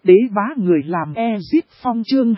Đế bá người làm Ezit Phong chương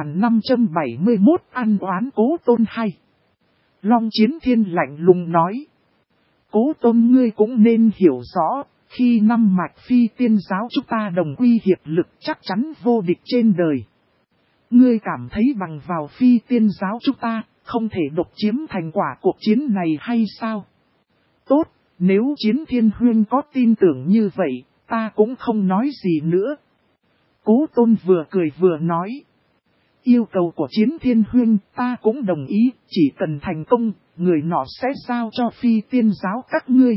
2571 ăn oán Cố Tôn hay. Long Chiến Thiên lạnh lùng nói. Cố Tôn ngươi cũng nên hiểu rõ, khi năm mạch phi tiên giáo chúng ta đồng quy hiệp lực chắc chắn vô địch trên đời. Ngươi cảm thấy bằng vào phi tiên giáo chúng ta, không thể độc chiếm thành quả cuộc chiến này hay sao? Tốt, nếu Chiến Thiên Huyên có tin tưởng như vậy, ta cũng không nói gì nữa. Cố Tôn vừa cười vừa nói. Yêu cầu của Chiến Thiên Huyên ta cũng đồng ý, chỉ cần thành công, người nọ sẽ giao cho phi tiên giáo các ngươi.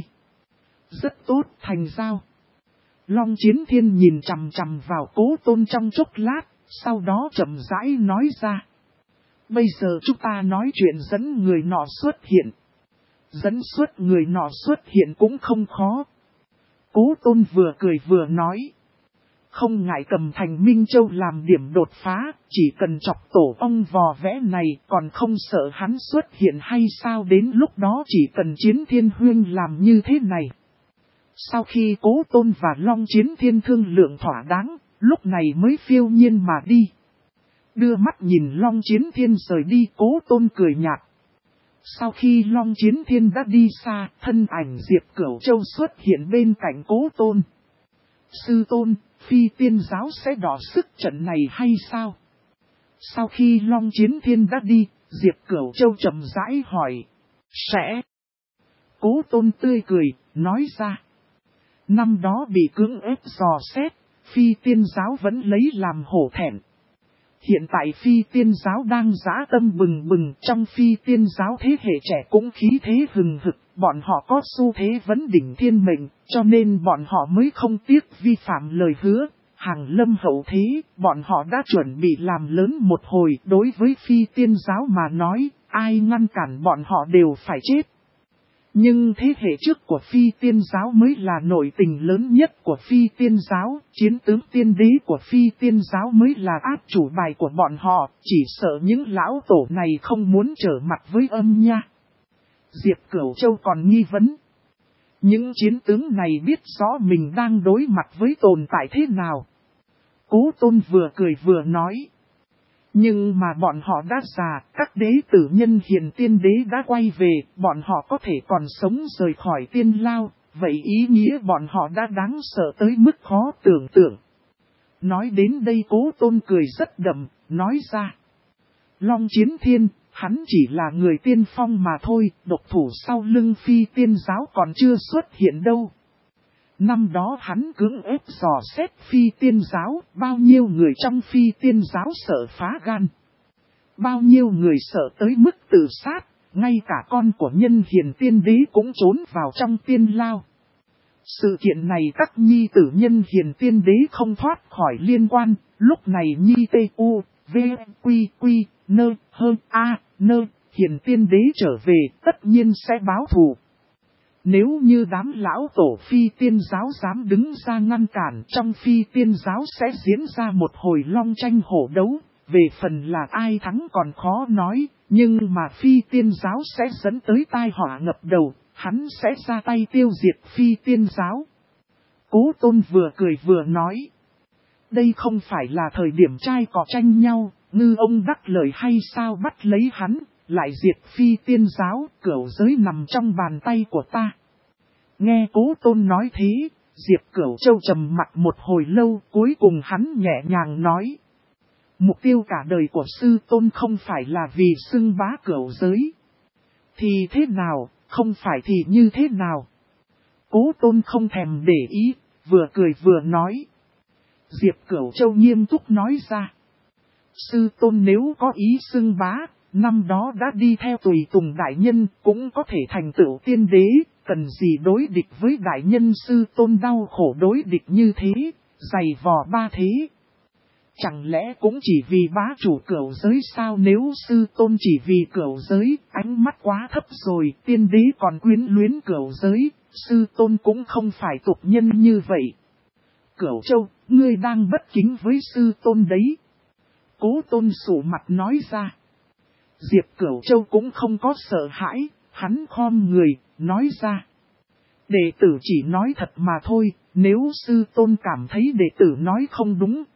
Rất tốt, thành giao. Long Chiến Thiên nhìn chằm chằm vào Cố Tôn trong chốc lát, sau đó chậm rãi nói ra. Bây giờ chúng ta nói chuyện dẫn người nọ xuất hiện. Dẫn xuất người nọ xuất hiện cũng không khó. Cố Tôn vừa cười vừa nói. Không ngại cầm thành Minh Châu làm điểm đột phá, chỉ cần chọc tổ ong vò vẽ này còn không sợ hắn xuất hiện hay sao, đến lúc đó chỉ cần Chiến Thiên Huyên làm như thế này. Sau khi Cố Tôn và Long Chiến Thiên thương lượng thỏa đáng, lúc này mới phiêu nhiên mà đi. Đưa mắt nhìn Long Chiến Thiên rời đi, Cố Tôn cười nhạt. Sau khi Long Chiến Thiên đã đi xa, thân ảnh Diệp Cửu Châu xuất hiện bên cạnh Cố Tôn. Sư Tôn, phi tiên giáo sẽ đỏ sức trận này hay sao? Sau khi Long Chiến Thiên đã đi, Diệp Cửu Châu chậm rãi hỏi. Sẽ. Cố Tôn tươi cười, nói ra. Năm đó bị cưỡng ép dò xét, phi tiên giáo vẫn lấy làm hổ thẹn. Hiện tại phi tiên giáo đang dã tâm bừng bừng, trong phi tiên giáo thế hệ trẻ cũng khí thế hừng hực, bọn họ có xu thế vấn đỉnh thiên mệnh, cho nên bọn họ mới không tiếc vi phạm lời hứa. Hàng lâm hậu thế, bọn họ đã chuẩn bị làm lớn một hồi, đối với phi tiên giáo mà nói, ai ngăn cản bọn họ đều phải chết. Nhưng thế hệ trước của phi tiên giáo mới là nội tình lớn nhất của phi tiên giáo, chiến tướng tiên đế của phi tiên giáo mới là áp chủ bài của bọn họ, chỉ sợ những lão tổ này không muốn trở mặt với âm nha. Diệp Cửu Châu còn nghi vấn. Những chiến tướng này biết rõ mình đang đối mặt với tồn tại thế nào. Cố Tôn vừa cười vừa nói. Nhưng mà bọn họ đã già, các đế tử nhân hiền tiên đế đã quay về, bọn họ có thể còn sống rời khỏi tiên lao, vậy ý nghĩa bọn họ đã đáng sợ tới mức khó tưởng tượng. Nói đến đây Cố Tôn cười rất đậm, nói ra. Long Chiến Thiên, hắn chỉ là người tiên phong mà thôi, độc thủ sau lưng phi tiên giáo còn chưa xuất hiện đâu. Năm đó hắn cưỡng ép dò xét phi tiên giáo, bao nhiêu người trong phi tiên giáo sợ phá gan. Bao nhiêu người sợ tới mức tự sát, ngay cả con của nhân hiền tiên đế cũng trốn vào trong tiên lao. Sự kiện này các nhi tử nhân hiền tiên đế không thoát khỏi liên quan, lúc này nhi tu, v, quy, nơ, hơn, a, nơ, hiền tiên đế trở về tất nhiên sẽ báo thù. Nếu như đám lão tổ phi tiên giáo dám đứng ra ngăn cản, trong phi tiên giáo sẽ diễn ra một hồi long tranh hổ đấu, về phần là ai thắng còn khó nói, nhưng mà phi tiên giáo sẽ dẫn tới tai họa ngập đầu, hắn sẽ ra tay tiêu diệt phi tiên giáo. Cố Tôn vừa cười vừa nói, đây không phải là thời điểm trai cọ tranh nhau, ngư ông đắc lời hay sao, bắt lấy hắn, lại diệt phi tiên giáo, cửu giới nằm trong bàn tay của ta. Nghe Cố Tôn nói thế, Diệp Cửu Châu trầm mặt một hồi lâu, cuối cùng hắn nhẹ nhàng nói. Mục tiêu cả đời của sư tôn không phải là vì xưng bá cửu giới. Thì thế nào, không phải thì như thế nào? Cố Tôn không thèm để ý, vừa cười vừa nói. Diệp Cửu Châu nghiêm túc nói ra. Sư tôn nếu có ý xưng bá, năm đó đã đi theo tùy tùng đại nhân, cũng có thể thành tựu tiên đế, cần gì đối địch với đại nhân. Sư tôn đau khổ đối địch như thế, dày vò ba thế. Chẳng lẽ cũng chỉ vì bá chủ cửu giới sao? Nếu sư tôn chỉ vì cửu giới, ánh mắt quá thấp rồi, tiên đế còn quyến luyến cửu giới, sư tôn cũng không phải tục nhân như vậy. Cửu Châu, ngươi đang bất kính với sư tôn đấy. Cố Tôn sụ mặt nói ra. Diệp Cửu Châu cũng không có sợ hãi, hắn khom người, nói ra. Đệ tử chỉ nói thật mà thôi, nếu sư tôn cảm thấy đệ tử nói không đúng,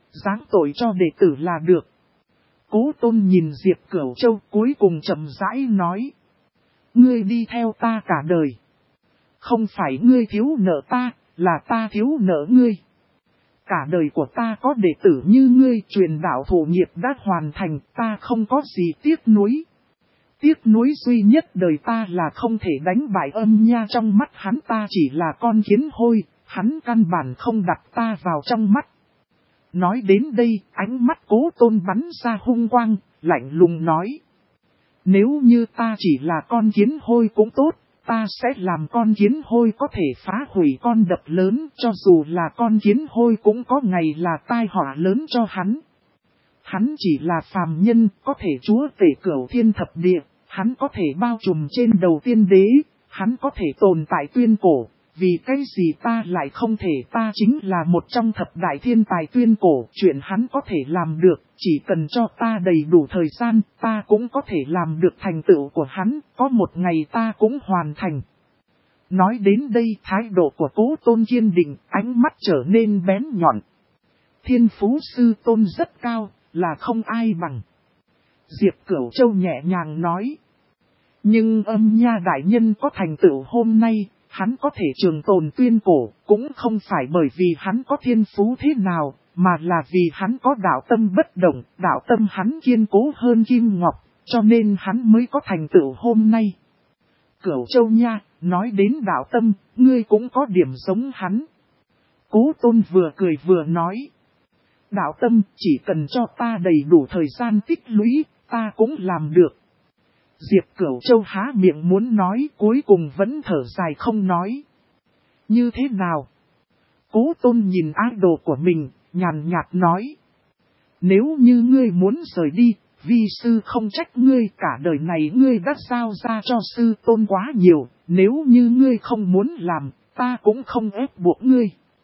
giáng tội cho đệ tử là được. Cố Tôn nhìn Diệp Cửu Châu cuối cùng chậm rãi nói. Ngươi đi theo ta cả đời. Không phải ngươi thiếu nợ ta, là ta thiếu nợ ngươi. Cả đời của ta có đệ tử như ngươi, truyền đạo thụ nghiệp đã hoàn thành, ta không có gì tiếc nuối. Tiếc nuối duy nhất đời ta là không thể đánh bại Âm Nha, trong mắt hắn ta chỉ là con kiến hôi, hắn căn bản không đặt ta vào trong mắt. Nói đến đây, ánh mắt Cố Tôn bắn ra hung quang, lạnh lùng nói. Nếu như ta chỉ là con kiến hôi cũng tốt, ta sẽ làm con kiến hôi có thể phá hủy con đập lớn, cho dù là con kiến hôi cũng có ngày là tai họa lớn cho hắn. Hắn chỉ là phàm nhân, có thể chúa tể cửu thiên thập địa, hắn có thể bao trùm trên đầu tiên đế, hắn có thể tồn tại tuyên cổ. Vì cái gì ta lại không thể, ta chính là một trong thập đại thiên tài tuyên cổ, chuyện hắn có thể làm được, chỉ cần cho ta đầy đủ thời gian, ta cũng có thể làm được thành tựu của hắn, có một ngày ta cũng hoàn thành. Nói đến đây, thái độ của Cố Tôn kiên định, ánh mắt trở nên bén nhọn. Thiên phú sư tôn rất cao, là không ai bằng. Diệp Cửu Châu nhẹ nhàng nói. Nhưng Âm Nha đại nhân có thành tựu hôm nay, hắn có thể trường tồn tuyên cổ, cũng không phải bởi vì hắn có thiên phú thế nào, mà là vì hắn có đạo tâm bất động, đạo tâm hắn kiên cố hơn kim ngọc, cho nên hắn mới có thành tựu hôm nay. Cửu Châu nha, nói đến đạo tâm, ngươi cũng có điểm giống hắn. Cố Tôn vừa cười vừa nói. Đạo tâm, chỉ cần cho ta đầy đủ thời gian tích lũy, ta cũng làm được. Diệp Cửu Châu há miệng muốn nói, cuối cùng vẫn thở dài không nói. Như thế nào? Cố Tôn nhìn idol của mình, nhàn nhạt nói. Nếu như ngươi muốn rời đi, vi sư không trách ngươi, cả đời này ngươi đã giao ra cho sư tôn quá nhiều, nếu như ngươi không muốn làm, ta cũng không ép buộc ngươi.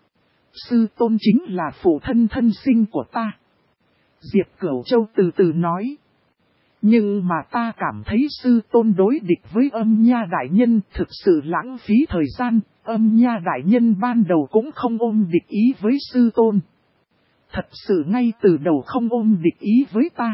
Sư tôn chính là phụ thân thân sinh của ta. Diệp Cửu Châu từ từ nói. Nhưng mà ta cảm thấy sư tôn đối địch với Âm Nha đại nhân thực sự lãng phí thời gian, Âm Nha đại nhân ban đầu cũng không ôm địch ý với sư tôn. Thật sự ngay từ đầu không ôm địch ý với ta.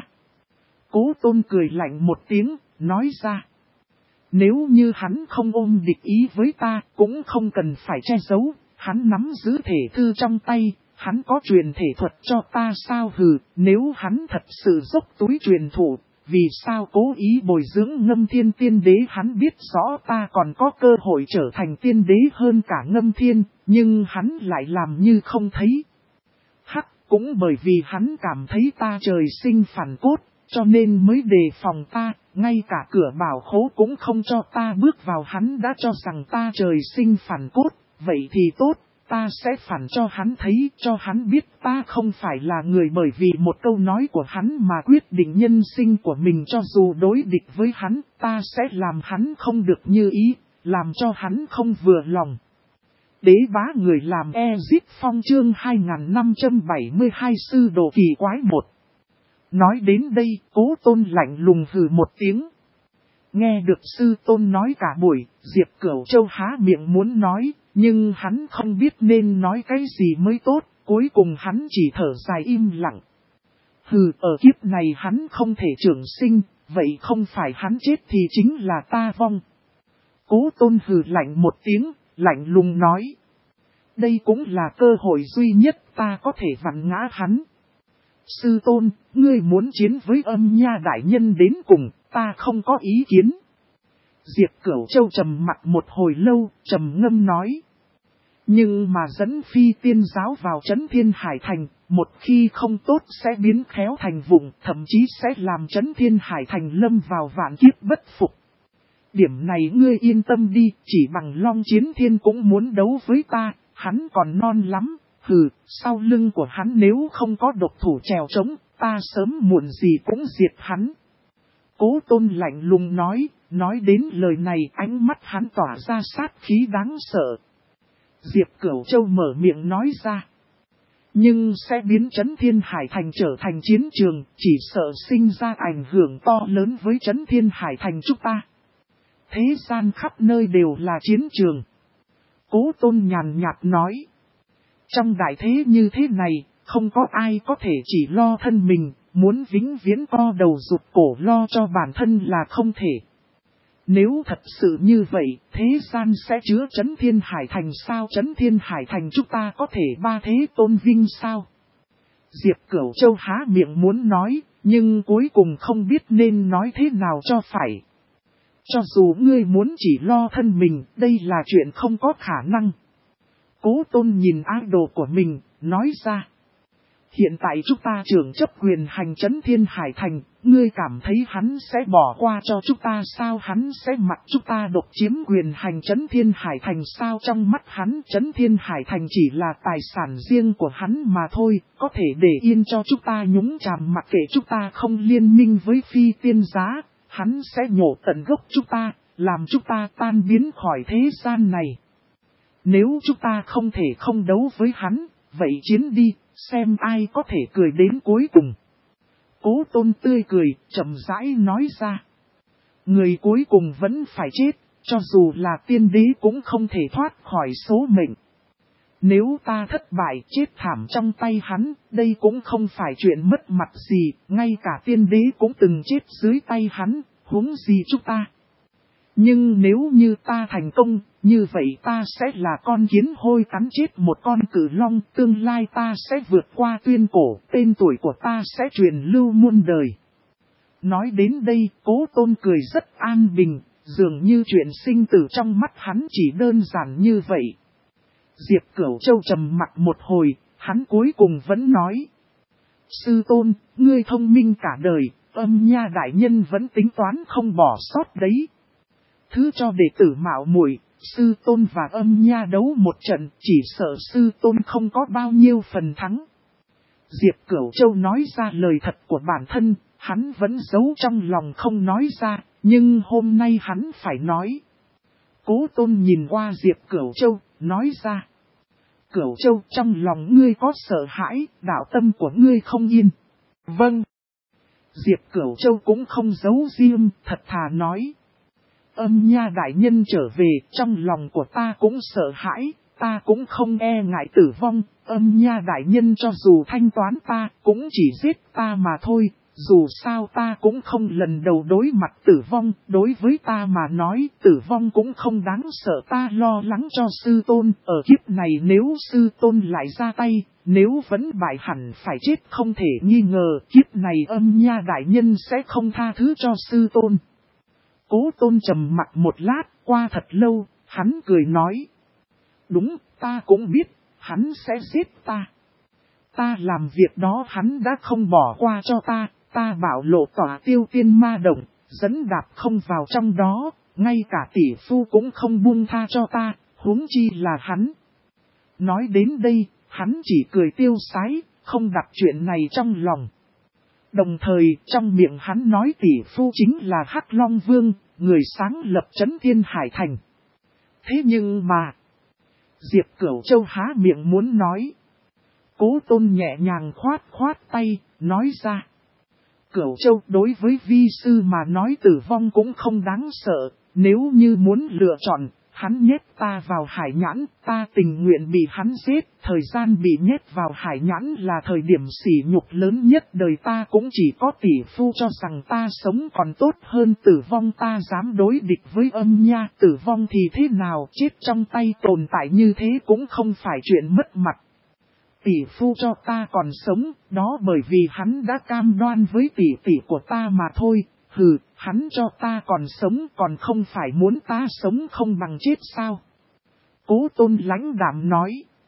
Cố Tôn cười lạnh một tiếng, nói ra. Nếu như hắn không ôm địch ý với ta, cũng không cần phải che giấu, hắn nắm giữ thể thư trong tay, hắn có truyền thể thuật cho ta sao hừ, nếu hắn thật sự dốc túi truyền thụ. Vì sao cố ý bồi dưỡng Ngâm Thiên tiên đế, hắn biết rõ ta còn có cơ hội trở thành tiên đế hơn cả Ngâm Thiên, nhưng hắn lại làm như không thấy. Hắc, cũng bởi vì hắn cảm thấy ta trời sinh phản cốt, cho nên mới đề phòng ta, ngay cả cửa bảo khố cũng không cho ta bước vào, hắn đã cho rằng ta trời sinh phản cốt, vậy thì tốt. Ta sẽ phản cho hắn thấy, cho hắn biết ta không phải là người bởi vì một câu nói của hắn mà quyết định nhân sinh của mình, cho dù đối địch với hắn, ta sẽ làm hắn không được như ý, làm cho hắn không vừa lòng. Đế bá người làm Ezip Phong chương 2572 sư đồ kỳ quái một. Nói đến đây, Cố Tôn lạnh lùng hừ một tiếng. Nghe được sư tôn nói cả buổi, Diệp Cửu Châu há miệng muốn nói, nhưng hắn không biết nên nói cái gì mới tốt, cuối cùng hắn chỉ thở dài im lặng. Hừ, ở kiếp này hắn không thể trường sinh, vậy không phải hắn chết thì chính là ta vong. Cố Tôn hừ lạnh một tiếng, lạnh lùng nói. Đây cũng là cơ hội duy nhất ta có thể vặn ngã hắn. Sư tôn, ngươi muốn chiến với Âm Nha đại nhân đến cùng, ta không có ý kiến. Diệp Cửu Châu trầm mặt một hồi lâu, trầm ngâm nói. Nhưng mà dẫn phi tiên giáo vào Trấn Thiên Hải Thành, một khi không tốt sẽ biến khéo thành vụng, thậm chí sẽ làm Trấn Thiên Hải Thành lâm vào vạn kiếp bất phục. Điểm này ngươi yên tâm đi, chỉ bằng Long Chiến Thiên cũng muốn đấu với ta, hắn còn non lắm. Hừ, sau lưng của hắn nếu không có độc thủ trèo trống, ta sớm muộn gì cũng diệt hắn. Cố Tôn lạnh lùng nói đến lời này ánh mắt hắn tỏa ra sát khí đáng sợ. Diệp Cửu Châu mở miệng nói ra. Nhưng sẽ biến Trấn Thiên Hải Thành trở thành chiến trường, chỉ sợ sinh ra ảnh hưởng to lớn với Trấn Thiên Hải Thành chúng ta. Thế gian khắp nơi đều là chiến trường. Cố Tôn nhàn nhạt nói. Trong đại thế như thế này, không có ai có thể chỉ lo thân mình, muốn vĩnh viễn co đầu rụt cổ lo cho bản thân là không thể. Nếu thật sự như vậy, thế gian sẽ chứa Trấn Thiên Hải Thành sao? Trấn Thiên Hải Thành chúng ta có thể ba thế tôn vinh sao? Diệp Cửu Châu há miệng muốn nói, nhưng cuối cùng không biết nên nói thế nào cho phải. Cho dù ngươi muốn chỉ lo thân mình, đây là chuyện không có khả năng. Cố Tôn nhìn idol của mình, nói ra. Hiện tại chúng ta trưởng chấp quyền hành Trấn Thiên Hải Thành, ngươi cảm thấy hắn sẽ bỏ qua cho chúng ta sao? Hắn sẽ mặc chúng ta độc chiếm quyền hành Trấn Thiên Hải Thành sao? Trong mắt hắn, Trấn Thiên Hải Thành chỉ là tài sản riêng của hắn mà thôi, có thể để yên cho chúng ta nhúng chàm mặc kệ chúng ta không liên minh với Phi Tiên Giá, hắn sẽ nhổ tận gốc chúng ta, làm chúng ta tan biến khỏi thế gian này. Nếu chúng ta không thể không đấu với hắn, vậy chiến đi, xem ai có thể cười đến cuối cùng. Cố Tôn tươi cười, chậm rãi nói ra. Người cuối cùng vẫn phải chết, cho dù là tiên đế cũng không thể thoát khỏi số mệnh. Nếu ta thất bại chết thảm trong tay hắn, đây cũng không phải chuyện mất mặt gì, ngay cả tiên đế cũng từng chết dưới tay hắn, huống gì chúng ta. Nhưng nếu như ta thành công, như vậy ta sẽ là con kiến hôi cắn chết một con cử long, tương lai ta sẽ vượt qua tuyên cổ, tên tuổi của ta sẽ truyền lưu muôn đời. Nói đến đây, Cố Tôn cười rất an bình, dường như chuyện sinh tử trong mắt hắn chỉ đơn giản như vậy. Diệp Cửu Châu trầm mặc một hồi, hắn cuối cùng vẫn nói. Sư Tôn, ngươi thông minh cả đời, Âm Nha đại nhân vẫn tính toán không bỏ sót đấy. Thứ cho đệ tử mạo muội, Sư Tôn và Âm Nha đấu một trận, chỉ sợ Sư Tôn không có bao nhiêu phần thắng. Diệp Cửu Châu nói ra lời thật của bản thân, hắn vẫn giấu trong lòng không nói ra, nhưng hôm nay hắn phải nói. Cố Tôn nhìn qua Diệp Cửu Châu, nói ra. Cửu Châu, trong lòng ngươi có sợ hãi, đạo tâm của ngươi không yên. Vâng. Diệp Cửu Châu cũng không giấu riêng, thật thà nói. Âm Nha đại nhân trở về, trong lòng của ta cũng sợ hãi, ta cũng không e ngại tử vong. Âm Nha đại nhân cho dù thanh toán ta, cũng chỉ giết ta mà thôi. Dù sao ta cũng không lần đầu đối mặt tử vong, đối với ta mà nói tử vong cũng không đáng sợ. Ta lo lắng cho Sư Tôn, ở kiếp này nếu Sư Tôn lại ra tay, nếu vẫn bại hẳn phải chết không thể nghi ngờ, kiếp này Âm Nha đại nhân sẽ không tha thứ cho Sư Tôn. Cố Tôn trầm mặc một lát, qua thật lâu, hắn cười nói. Đúng, ta cũng biết, hắn sẽ giết ta. Ta làm việc đó hắn đã không bỏ qua cho ta, ta bảo lộ tỏa tiêu tiên ma động, dẫn đạp không vào trong đó, ngay cả tỷ phu cũng không buông tha cho ta, huống chi là hắn. Nói đến đây, hắn chỉ cười tiêu sái, không đặt chuyện này trong lòng. Đồng thời, trong miệng hắn nói tỷ phu chính là Hắc Long Vương, người sáng lập Trấn Thiên Hải Thành. Thế nhưng mà, Diệp Cửu Châu há miệng muốn nói. Cố Tôn nhẹ nhàng khoát khoát tay, nói ra. Cửu Châu, đối với vi sư mà nói tử vong cũng không đáng sợ, nếu như muốn lựa chọn, hắn nhét ta vào hải nhãn, ta tình nguyện bị hắn giết, thời gian bị nhét vào hải nhãn là thời điểm sỉ nhục lớn nhất đời ta, cũng chỉ có tỷ phu cho rằng ta sống còn tốt hơn tử vong. Ta dám đối địch với Âm Nha, tử vong thì thế nào, chết trong tay tồn tại như thế cũng không phải chuyện mất mặt. Tỷ phu cho ta còn sống, đó bởi vì hắn đã cam đoan với tỷ tỷ của ta mà thôi. Hừ, hắn cho ta còn sống còn không phải muốn ta sống không bằng chết sao? Cố Tôn lãnh đạm nói.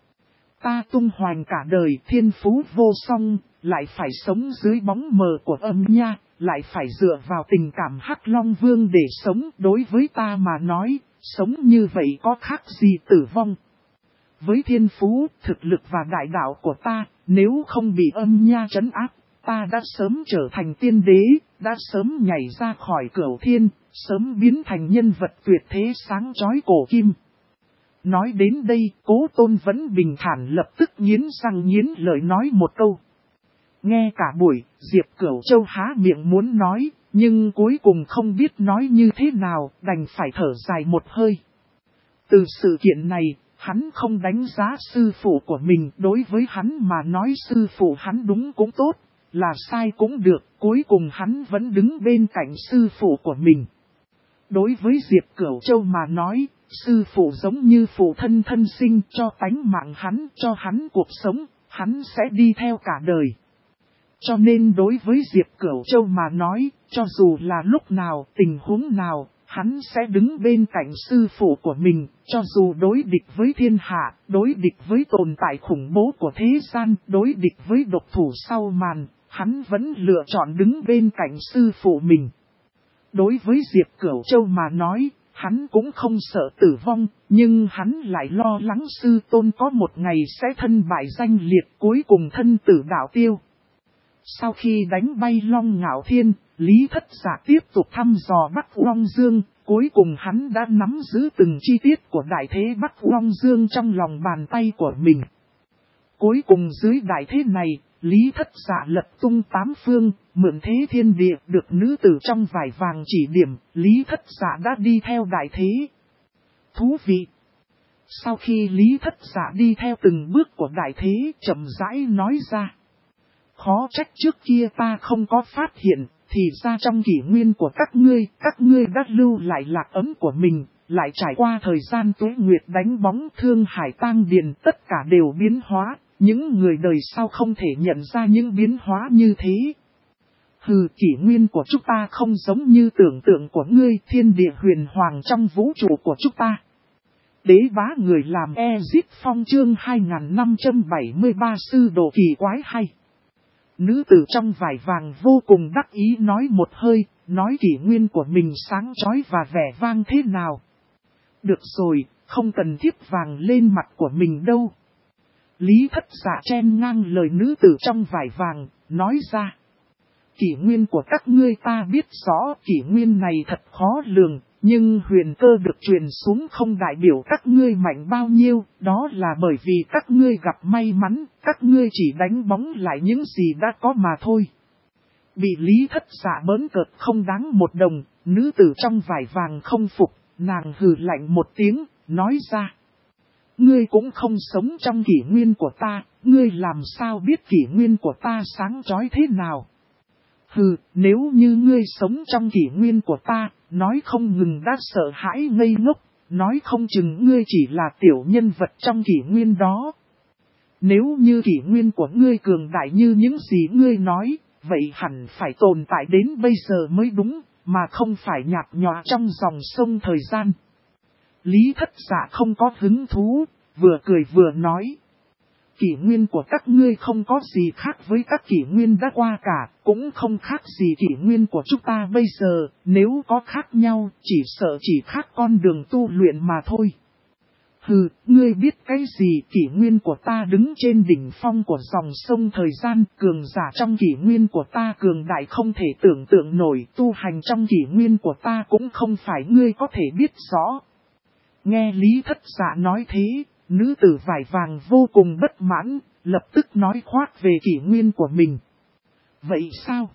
Ta tung hoành cả đời thiên phú vô song, lại phải sống dưới bóng mờ của Âm Nha, lại phải dựa vào tình cảm Hắc Long Vương để sống. Đối với ta mà nói, sống như vậy có khác gì tử vong? Với thiên phú, thực lực và đại đạo của ta, nếu không bị Âm Nha trấn áp, ta đã sớm trở thành tiên đế, đã sớm nhảy ra khỏi cửu thiên, sớm biến thành nhân vật tuyệt thế sáng chói cổ kim. Nói đến đây, Cố Tôn vẫn bình thản lập tức nghiến răng nghiến lợi nói một câu. Nghe cả buổi, Diệp Cửu Châu há miệng muốn nói, nhưng cuối cùng không biết nói như thế nào, đành phải thở dài một hơi. Từ sự kiện này, Hắn không đánh giá sư phụ của mình, đối với hắn mà nói sư phụ hắn đúng cũng tốt, là sai cũng được, cuối cùng hắn vẫn đứng bên cạnh sư phụ của mình. Đối với Diệp Cửu Châu mà nói, sư phụ giống như phụ thân thân sinh cho tánh mạng hắn, cho hắn cuộc sống, hắn sẽ đi theo cả đời. Cho nên đối với Diệp Cửu Châu mà nói, cho dù là lúc nào, tình huống nào, hắn sẽ đứng bên cạnh sư phụ của mình, cho dù đối địch với thiên hạ, đối địch với tồn tại khủng bố của thế gian, đối địch với độc thủ sau màn, hắn vẫn lựa chọn đứng bên cạnh sư phụ mình. Đối với Diệp Cửu Châu mà nói, hắn cũng không sợ tử vong, nhưng hắn lại lo lắng sư tôn có một ngày sẽ thân bại danh liệt, cuối cùng thân tử đạo tiêu. Sau khi đánh bay Long Ngạo Thiên, Lý Thất Giả tiếp tục thăm dò Bắc Long Dương, cuối cùng hắn đã nắm giữ từng chi tiết của đại thế Bắc Long Dương trong lòng bàn tay của mình. Cuối cùng dưới đại thế này, Lý Thất Giả lật tung tám phương, mượn thế thiên địa, được nữ tử trong vải vàng chỉ điểm, Lý Thất Giả đã đi theo đại thế. Thú vị! Sau khi Lý Thất Giả đi theo từng bước của đại thế, chậm rãi nói ra. Khó trách trước kia ta không có phát hiện, thì ra trong kỷ nguyên của các ngươi đã lưu lại lạc ấn của mình, lại trải qua thời gian tuế nguyệt đánh bóng thương hải tang điền, tất cả đều biến hóa, những người đời sau không thể nhận ra những biến hóa như thế. Hừ, kỷ nguyên của chúng ta không giống như tưởng tượng của ngươi, thiên địa huyền hoàng trong vũ trụ của chúng ta. Đế bá người làm Ezit Phong chương 2573 sư đồ kỳ quái hay. Nữ tử trong vải vàng vô cùng đắc ý nói một hơi, nói kỷ nguyên của mình sáng chói và vẻ vang thế nào. Được rồi, không cần thiếp vàng lên mặt của mình đâu. Lý Thất Giả chen ngang lời nữ tử trong vải vàng, nói ra. Kỷ nguyên của các ngươi ta biết rõ, kỷ nguyên này thật khó lường, nhưng huyền cơ được truyền xuống không đại biểu các ngươi mạnh bao nhiêu, đó là bởi vì các ngươi gặp may mắn, các ngươi chỉ đánh bóng lại những gì đã có mà thôi. Bị Lý Thất Giả bỡn cợt không đáng một đồng, nữ tử trong vải vàng không phục, nàng hừ lạnh một tiếng, nói ra. Ngươi cũng không sống trong kỷ nguyên của ta, ngươi làm sao biết kỷ nguyên của ta sáng chói thế nào? Hừ, nếu như ngươi sống trong kỷ nguyên của ta, nói không ngừng đã sợ hãi ngây ngốc, nói không chừng ngươi chỉ là tiểu nhân vật trong kỷ nguyên đó. Nếu như kỷ nguyên của ngươi cường đại như những gì ngươi nói, vậy hẳn phải tồn tại đến bây giờ mới đúng, mà không phải nhạt nhòa trong dòng sông thời gian. Lý Thất Giả không có hứng thú, vừa cười vừa nói. Kỷ nguyên của các ngươi không có gì khác với các kỷ nguyên đã qua cả, cũng không khác gì kỷ nguyên của chúng ta bây giờ, nếu có khác nhau, chỉ sợ chỉ khác con đường tu luyện mà thôi. Hừ, ngươi biết cái gì, kỷ nguyên của ta đứng trên đỉnh phong của dòng sông thời gian, cường giả trong kỷ nguyên của ta cường đại không thể tưởng tượng nổi, tu hành trong kỷ nguyên của ta cũng không phải ngươi có thể biết rõ. Nghe Lý Thất Giả nói thế, nữ tử vải vàng vô cùng bất mãn, lập tức nói khoác về kỷ nguyên của mình. Vậy sao?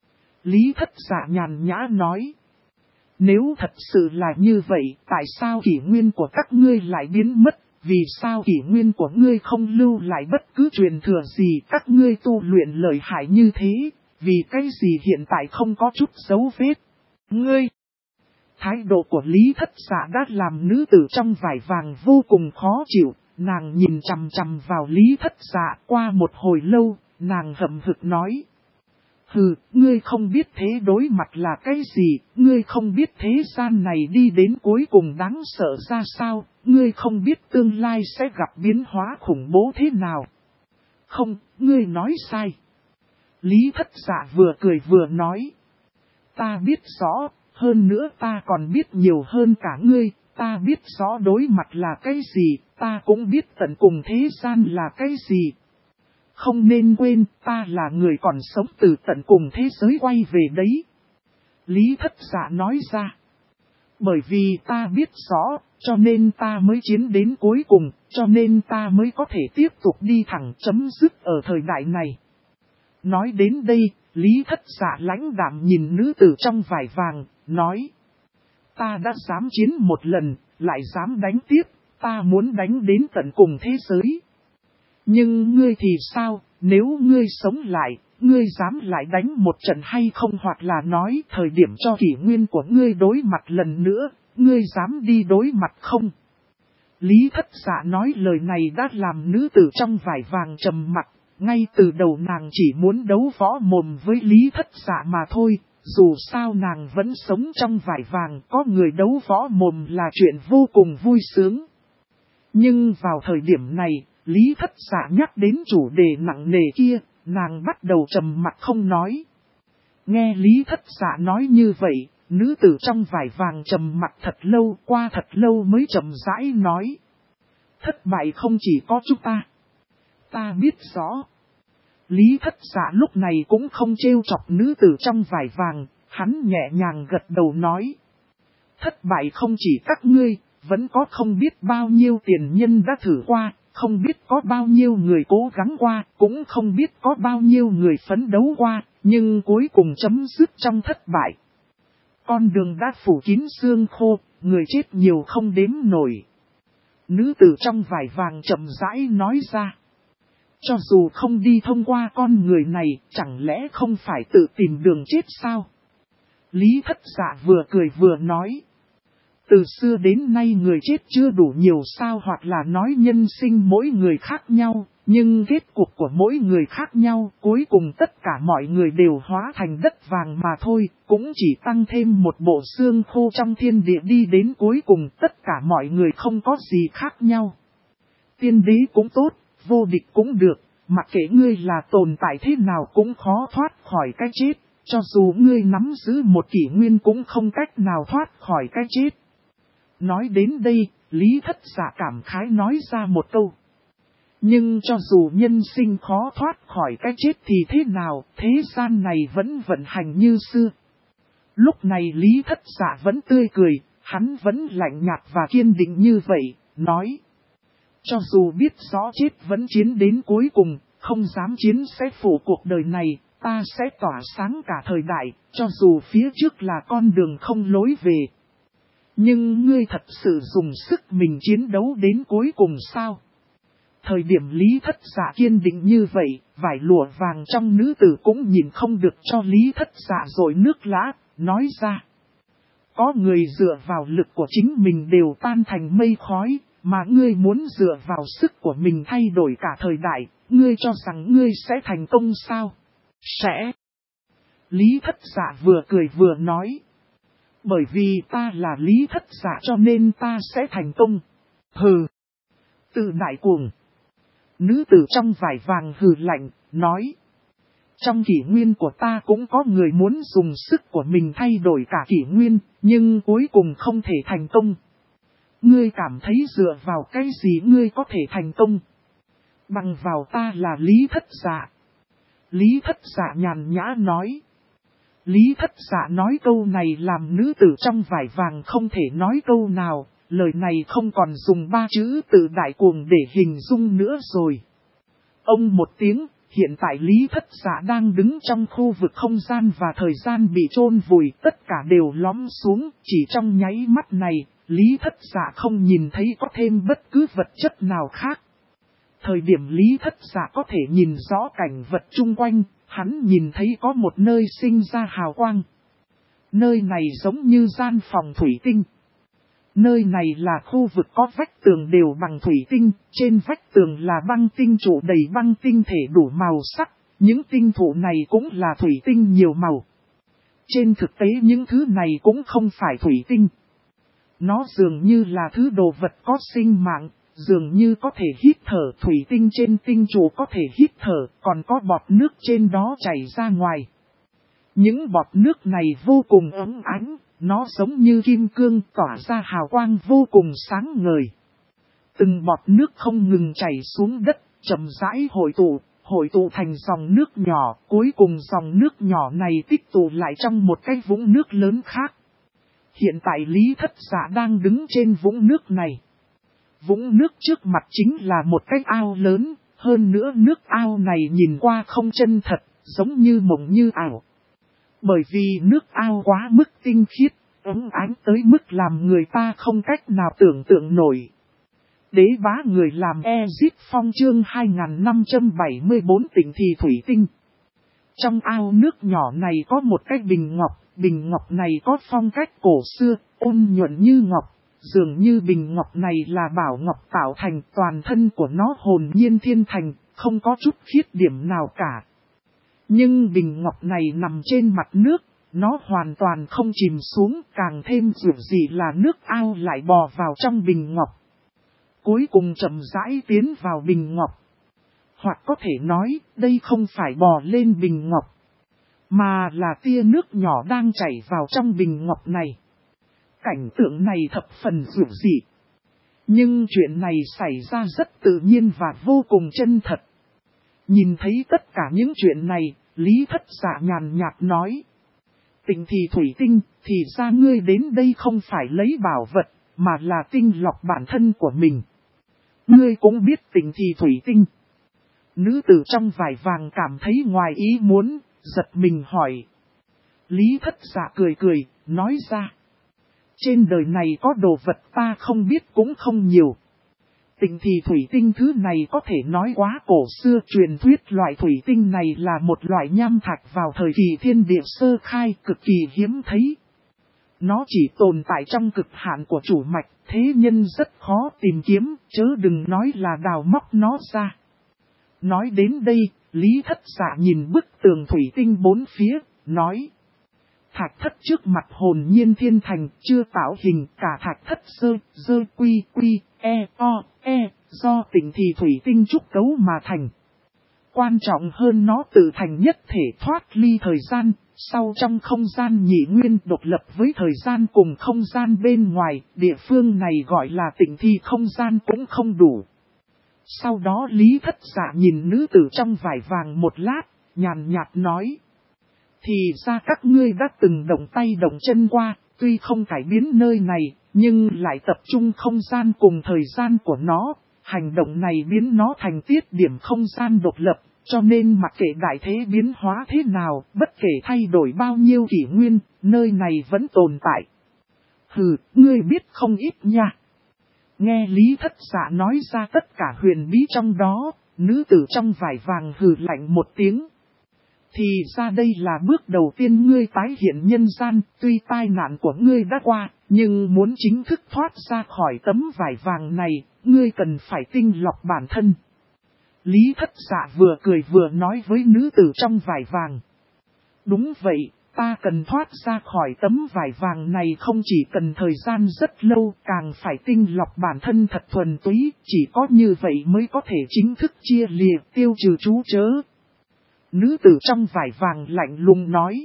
Lý Thất Giả nhàn nhã nói. Nếu thật sự là như vậy, tại sao kỷ nguyên của các ngươi lại biến mất? Vì sao kỷ nguyên của ngươi không lưu lại bất cứ truyền thừa gì các ngươi tu luyện lợi hại như thế? Vì cái gì hiện tại không có chút dấu vết? Ngươi! Thái độ của Lý Thất Giả đã làm nữ tử trong vải vàng vô cùng khó chịu, nàng nhìn chằm chằm vào Lý Thất Giả qua một hồi lâu, nàng hậm hực nói. Hừ, ngươi không biết thế đối mặt là cái gì, ngươi không biết thế gian này đi đến cuối cùng đáng sợ ra sao, ngươi không biết tương lai sẽ gặp biến hóa khủng bố thế nào. Không, ngươi nói sai. Lý Thất Giả vừa cười vừa nói. Ta biết rõ. Hơn nữa ta còn biết nhiều hơn cả ngươi, ta biết rõ đối mặt là cái gì, ta cũng biết tận cùng thế gian là cái gì. Không nên quên, ta là người còn sống từ tận cùng thế giới quay về đấy. Lý Thất Giả nói ra. Bởi vì ta biết rõ, cho nên ta mới chiến đến cuối cùng, cho nên ta mới có thể tiếp tục đi thẳng chấm dứt ở thời đại này. Nói đến đây, Lý Thất Giả lãnh đạm nhìn nữ tử trong vải vàng, nói. Ta đã dám chiến một lần, lại dám đánh tiếp, ta muốn đánh đến tận cùng thế giới. Nhưng ngươi thì sao, nếu ngươi sống lại, ngươi dám lại đánh một trận hay không, hoặc là nói thời điểm cho kỷ nguyên của ngươi đối mặt lần nữa, ngươi dám đi đối mặt không? Lý Thất Dạ nói lời này đã làm nữ tử trong vải vàng trầm mặc, ngay từ đầu nàng chỉ muốn đấu võ mồm với Lý Thất Dạ mà thôi, dù sao nàng vẫn sống trong vải vàng, có người đấu võ mồm là chuyện vô cùng vui sướng. Nhưng vào thời điểm này, Lý Thất Dạ nhắc đến chủ đề nặng nề kia, nàng bắt đầu trầm mặc không nói. Nghe Lý Thất Dạ nói như vậy, nữ tử trong vải vàng trầm mặc thật lâu, qua thật lâu mới chậm rãi nói. Thất bại không chỉ có chúng ta. Ta biết rõ. Lý Thất Dạ lúc này cũng không trêu chọc nữ tử trong vải vàng, hắn nhẹ nhàng gật đầu nói. Thất bại không chỉ các ngươi, vẫn có không biết bao nhiêu tiền nhân đã thử qua, không biết có bao nhiêu người cố gắng qua, cũng không biết có bao nhiêu người phấn đấu qua, nhưng cuối cùng chấm dứt trong thất bại. Con đường đã phủ kín xương khô, người chết nhiều không đếm nổi. Nữ tử trong vải vàng chậm rãi nói ra. Cho dù không đi thông qua con người này, chẳng lẽ không phải tự tìm đường chết sao? Lý Thất Dạ vừa cười vừa nói. Từ xưa đến nay người chết chưa đủ nhiều sao, hoặc là nói nhân sinh mỗi người khác nhau, nhưng kết cục của mỗi người khác nhau, cuối cùng tất cả mọi người đều hóa thành đất vàng mà thôi, cũng chỉ tăng thêm một bộ xương khô trong thiên địa đi đến cuối cùng, tất cả mọi người không có gì khác nhau. Tiên đế cũng tốt, vô địch cũng được, mặc kệ ngươi là tồn tại thế nào cũng khó thoát khỏi cái chết, cho dù ngươi nắm giữ một kỷ nguyên cũng không cách nào thoát khỏi cái chết. Nói đến đây, Lý Thất Dạ cảm khái nói ra một câu. Nhưng cho dù nhân sinh khó thoát khỏi cái chết thì thế nào, thế gian này vẫn vận hành như xưa. Lúc này Lý Thất Dạ vẫn tươi cười, hắn vẫn lạnh nhạt và kiên định như vậy, nói. Cho dù biết rõ chết vẫn chiến đến cuối cùng, không dám chiến sẽ phủ cuộc đời này, ta sẽ tỏa sáng cả thời đại, cho dù phía trước là con đường không lối về. Nhưng ngươi thật sự dùng sức mình chiến đấu đến cuối cùng sao? Thời điểm Lý Thất Dạ kiên định như vậy, vải lụa vàng trong nữ tử cũng nhìn không được cho Lý Thất Dạ rồi nước lã, nói ra. Có người dựa vào lực của chính mình đều tan thành mây khói, mà ngươi muốn dựa vào sức của mình thay đổi cả thời đại, ngươi cho rằng ngươi sẽ thành công sao? Sẽ. Lý Thất Dạ vừa cười vừa nói. Bởi vì ta là Lý Thất Dạ cho nên ta sẽ thành công. Hừ. Tự đại cuồng. Nữ tử trong vải vàng hừ lạnh, nói. Trong kỷ nguyên của ta cũng có người muốn dùng sức của mình thay đổi cả kỷ nguyên, nhưng cuối cùng không thể thành công. Ngươi cảm thấy dựa vào cái gì ngươi có thể thành công? Bằng vào ta là Lý Thất Dạ. Lý Thất Dạ nhàn nhã nói. Lý Thất Dạ nói câu này làm nữ tử trong vải vàng không thể nói câu nào, lời này không còn dùng ba chữ tự đại cuồng để hình dung nữa rồi. Ông một tiếng, hiện tại Lý Thất Dạ đang đứng trong khu vực không gian và thời gian bị chôn vùi, tất cả đều lõm xuống, chỉ trong nháy mắt này, Lý Thất Dạ không nhìn thấy có thêm bất cứ vật chất nào khác. Thời điểm Lý Thất Dạ có thể nhìn rõ cảnh vật chung quanh, hắn nhìn thấy có một nơi sinh ra hào quang. Nơi này giống như gian phòng thủy tinh. Nơi này là khu vực có vách tường đều bằng thủy tinh, trên vách tường là băng tinh trụ đầy băng tinh thể đủ màu sắc, những tinh thụ này cũng là thủy tinh nhiều màu. Trên thực tế những thứ này cũng không phải thủy tinh. Nó dường như là thứ đồ vật có sinh mạng, dường như có thể hít thở, thủy tinh trên tinh trụ có thể hít thở, còn có bọt nước trên đó chảy ra ngoài. Những bọt nước này vô cùng ấm ánh, nó giống như kim cương tỏa ra hào quang vô cùng sáng ngời. Từng bọt nước không ngừng chảy xuống đất, chậm rãi hội tụ thành dòng nước nhỏ, cuối cùng dòng nước nhỏ này tích tụ lại trong một cái vũng nước lớn khác. Hiện tại Lý Thất Dạ đang đứng trên vũng nước này. Vũng nước trước mặt chính là một cái ao lớn, hơn nữa nước ao này nhìn qua không chân thật, giống như mộng như ảo. Bởi vì nước ao quá mức tinh khiết, ấm ánh tới mức làm người ta không cách nào tưởng tượng nổi. Đế bá người làm Ezit Phong chương 2574 Tịnh Thì Thủy Tinh. Trong ao nước nhỏ này có một cái bình ngọc này có phong cách cổ xưa, ôn nhuận như ngọc. Dường như bình ngọc này là bảo ngọc tạo thành, toàn thân của nó hồn nhiên thiên thành, không có chút khiết điểm nào cả. Nhưng bình ngọc này nằm trên mặt nước, nó hoàn toàn không chìm xuống, càng thêm dịu dị là nước ao lại bò vào trong bình ngọc. Cuối cùng chậm rãi tiến vào bình ngọc. Hoặc có thể nói, đây không phải bò lên bình ngọc, mà là tia nước nhỏ đang chảy vào trong bình ngọc này. Cảnh tượng này thập phần dịu dị. Nhưng chuyện này xảy ra rất tự nhiên và vô cùng chân thật. Nhìn thấy tất cả những chuyện này, Lý Thất Dạ nhàn nhạt nói. Tịnh Thì Thủy Tinh, thì ra ngươi đến đây không phải lấy bảo vật, mà là tinh lọc bản thân của mình. Ngươi cũng biết Tịnh Thì Thủy Tinh. Nữ tử trong vải vàng cảm thấy ngoài ý muốn, giật mình hỏi. Lý Thất Dạ cười, nói ra. Trên đời này có đồ vật ta không biết cũng không nhiều. Tịnh Thì Thủy Tinh thứ này có thể nói quá cổ xưa, truyền thuyết loại thủy tinh này là một loại nham thạch vào thời kỳ thiên địa sơ khai cực kỳ hiếm thấy. Nó chỉ tồn tại trong cực hạn của chủ mạch, thế nhân rất khó tìm kiếm, chớ đừng nói là đào móc nó ra. Nói đến đây, Lý Thất Dạ nhìn bức tường thủy tinh bốn phía, nói. Thạch thất trước mặt hồn nhiên thiên thành, chưa tạo hình, cả thạch thất dơ quy, do Tịnh Thì Thủy Tinh trúc cấu mà thành. Quan trọng hơn nó tự thành nhất thể thoát ly thời gian, sau trong không gian nhị nguyên độc lập với thời gian cùng không gian bên ngoài, địa phương này gọi là Tịnh Thì không gian cũng không đủ. Sau đó Lý Thất Dạ nhìn nữ tử trong vải vàng một lát, nhàn nhạt nói. Thì ra các ngươi đã từng động tay động chân qua, tuy không cải biến nơi này, nhưng lại tập trung không gian cùng thời gian của nó. Hành động này biến nó thành tiết điểm không gian độc lập, cho nên mặc kệ đại thế biến hóa thế nào, bất kể thay đổi bao nhiêu kỷ nguyên, nơi này vẫn tồn tại. Hừ, ngươi biết không ít nha. Nghe Lý Thất Dạ nói ra tất cả huyền bí trong đó, nữ tử trong vải vàng hừ lạnh một tiếng. Thì ra đây là bước đầu tiên ngươi tái hiện nhân gian, tuy tai nạn của ngươi đã qua, nhưng muốn chính thức thoát ra khỏi tấm vải vàng này, ngươi cần phải tinh lọc bản thân. Lý Thất Dạ vừa cười vừa nói với nữ tử trong vải vàng. Đúng vậy, ta cần thoát ra khỏi tấm vải vàng này không chỉ cần thời gian rất lâu, càng phải tinh lọc bản thân thật thuần túy, chỉ có như vậy mới có thể chính thức chia lìa tiêu trừ trú chớ. Nữ tử trong vải vàng lạnh lùng nói.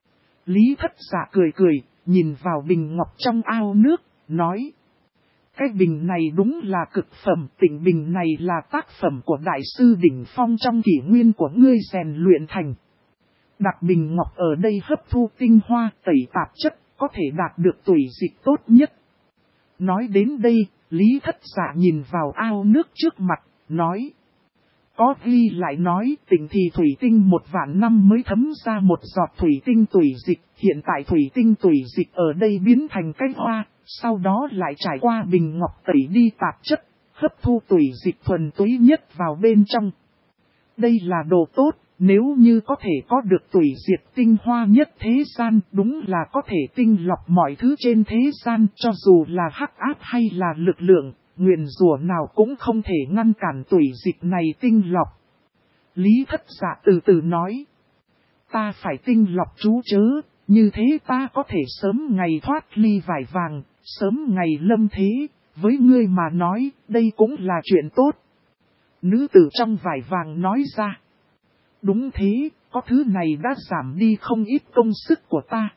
Lý Thất Dạ cười, nhìn vào bình ngọc trong ao nước, nói. Cái bình này đúng là cực phẩm, Tịnh bình này là tác phẩm của đại sư đỉnh phong trong kỷ nguyên của ngươi rèn luyện thành. Đặc bình ngọc ở đây hấp thu tinh hoa, tẩy tạp chất, có thể đạt được tủy dịch tốt nhất. Nói đến đây, Lý Thất Dạ nhìn vào ao nước trước mặt, nói. Có ghi lại nói Tịnh Thì Thủy Tinh 1.000 năm mới thấm ra một giọt thủy tinh tủy dịch, hiện tại thủy tinh tủy dịch ở đây biến thành cái hoa, sau đó lại trải qua bình ngọc tẩy đi tạp chất, hấp thu tủy dịch thuần túy nhất vào bên trong. Đây là đồ tốt, nếu như có thể có được tủy diệt tinh hoa nhất thế gian, đúng là có thể tinh lọc mọi thứ trên thế gian, cho dù là hắc áp hay là lực lượng. Nguyền rủa nào cũng không thể ngăn cản tủy dịch này tinh lọc. Lý Thất Dạ từ từ nói. Ta phải tinh lọc trú chớ, như thế ta có thể sớm ngày thoát ly vải vàng, sớm ngày lâm thế, với ngươi mà nói, đây cũng là chuyện tốt. Nữ tử trong vải vàng nói ra. Đúng thế, có thứ này đã giảm đi không ít công sức của ta.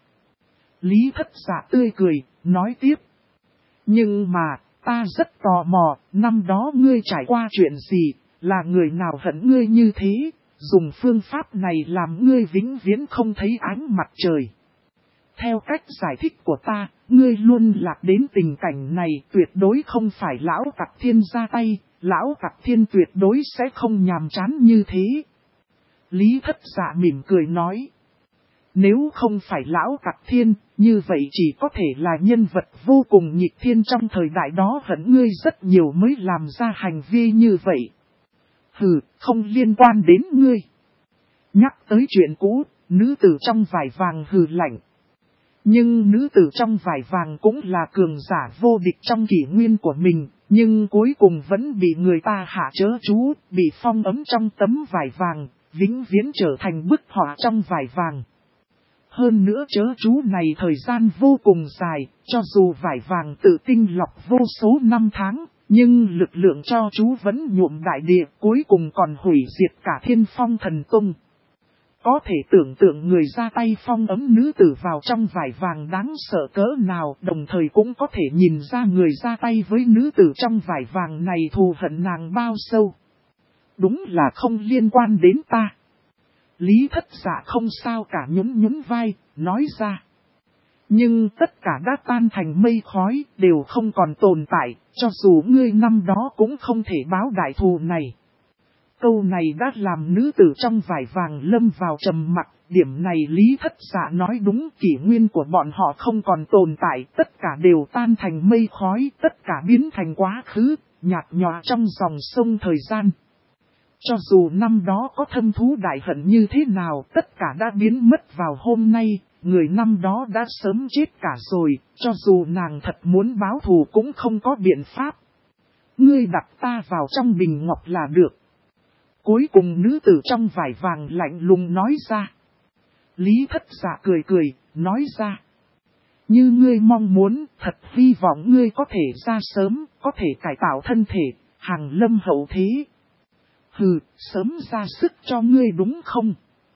Lý Thất Dạ tươi cười, nói tiếp. Nhưng mà, ta rất tò mò, năm đó ngươi trải qua chuyện gì, là người nào hận ngươi như thế, dùng phương pháp này làm ngươi vĩnh viễn không thấy ánh mặt trời. Theo cách giải thích của ta, ngươi luôn lạc đến tình cảnh này tuyệt đối không phải lão Tặc Thiên ra tay, lão Tặc Thiên tuyệt đối sẽ không nhàm chán như thế. Lý Thất Dạ mỉm cười nói. Nếu không phải lão Tặc Thiên, như vậy chỉ có thể là nhân vật vô cùng nghịch thiên trong thời đại đó hận ngươi rất nhiều mới làm ra hành vi như vậy. Hừ, không liên quan đến ngươi. Nhắc tới chuyện cũ, nữ tử trong vải vàng hừ lạnh. Nhưng nữ tử trong vải vàng cũng là cường giả vô địch trong kỷ nguyên của mình, nhưng cuối cùng vẫn bị người ta hạ chớ chú, bị phong ấm trong tấm vải vàng, vĩnh viễn trở thành bức họa trong vải vàng. Hơn nữa chớ chú này thời gian vô cùng dài, cho dù vải vàng tự tinh lọc vô số năm tháng, nhưng lực lượng cho chú vẫn nhuộm đại địa, cuối cùng còn hủy diệt cả Thiên Phong Thần Tông. Có thể tưởng tượng người ra tay phong ấm nữ tử vào trong vải vàng đáng sợ cỡ nào, đồng thời cũng có thể nhìn ra người ra tay với nữ tử trong vải vàng này thù hận nàng bao sâu. Đúng là không liên quan đến ta. Lý Thất Dạ không sao cả nhún vai, nói ra. Nhưng tất cả đã tan thành mây khói, đều không còn tồn tại, cho dù ngươi năm đó cũng không thể báo đại thù này. Câu này đã làm nữ tử trong vải vàng lâm vào trầm mặc, điểm này Lý Thất Dạ nói đúng, kỷ nguyên của bọn họ không còn tồn tại, tất cả đều tan thành mây khói, tất cả biến thành quá khứ, nhạt nhòa trong dòng sông thời gian. Cho dù năm đó có thâm thú đại hận như thế nào, tất cả đã biến mất vào hôm nay, người năm đó đã sớm chết cả rồi, cho dù nàng thật muốn báo thù cũng không có biện pháp. Ngươi đặt ta vào trong bình ngọc là được. Cuối cùng nữ tử trong vải vàng lạnh lùng nói ra. Lý Thất Dạ cười, nói ra. Như ngươi mong muốn, thật hy vọng ngươi có thể ra sớm, có thể cải tạo thân thể, hàng lâm hậu thế. Hừ, sớm ra sức cho ngươi đúng không?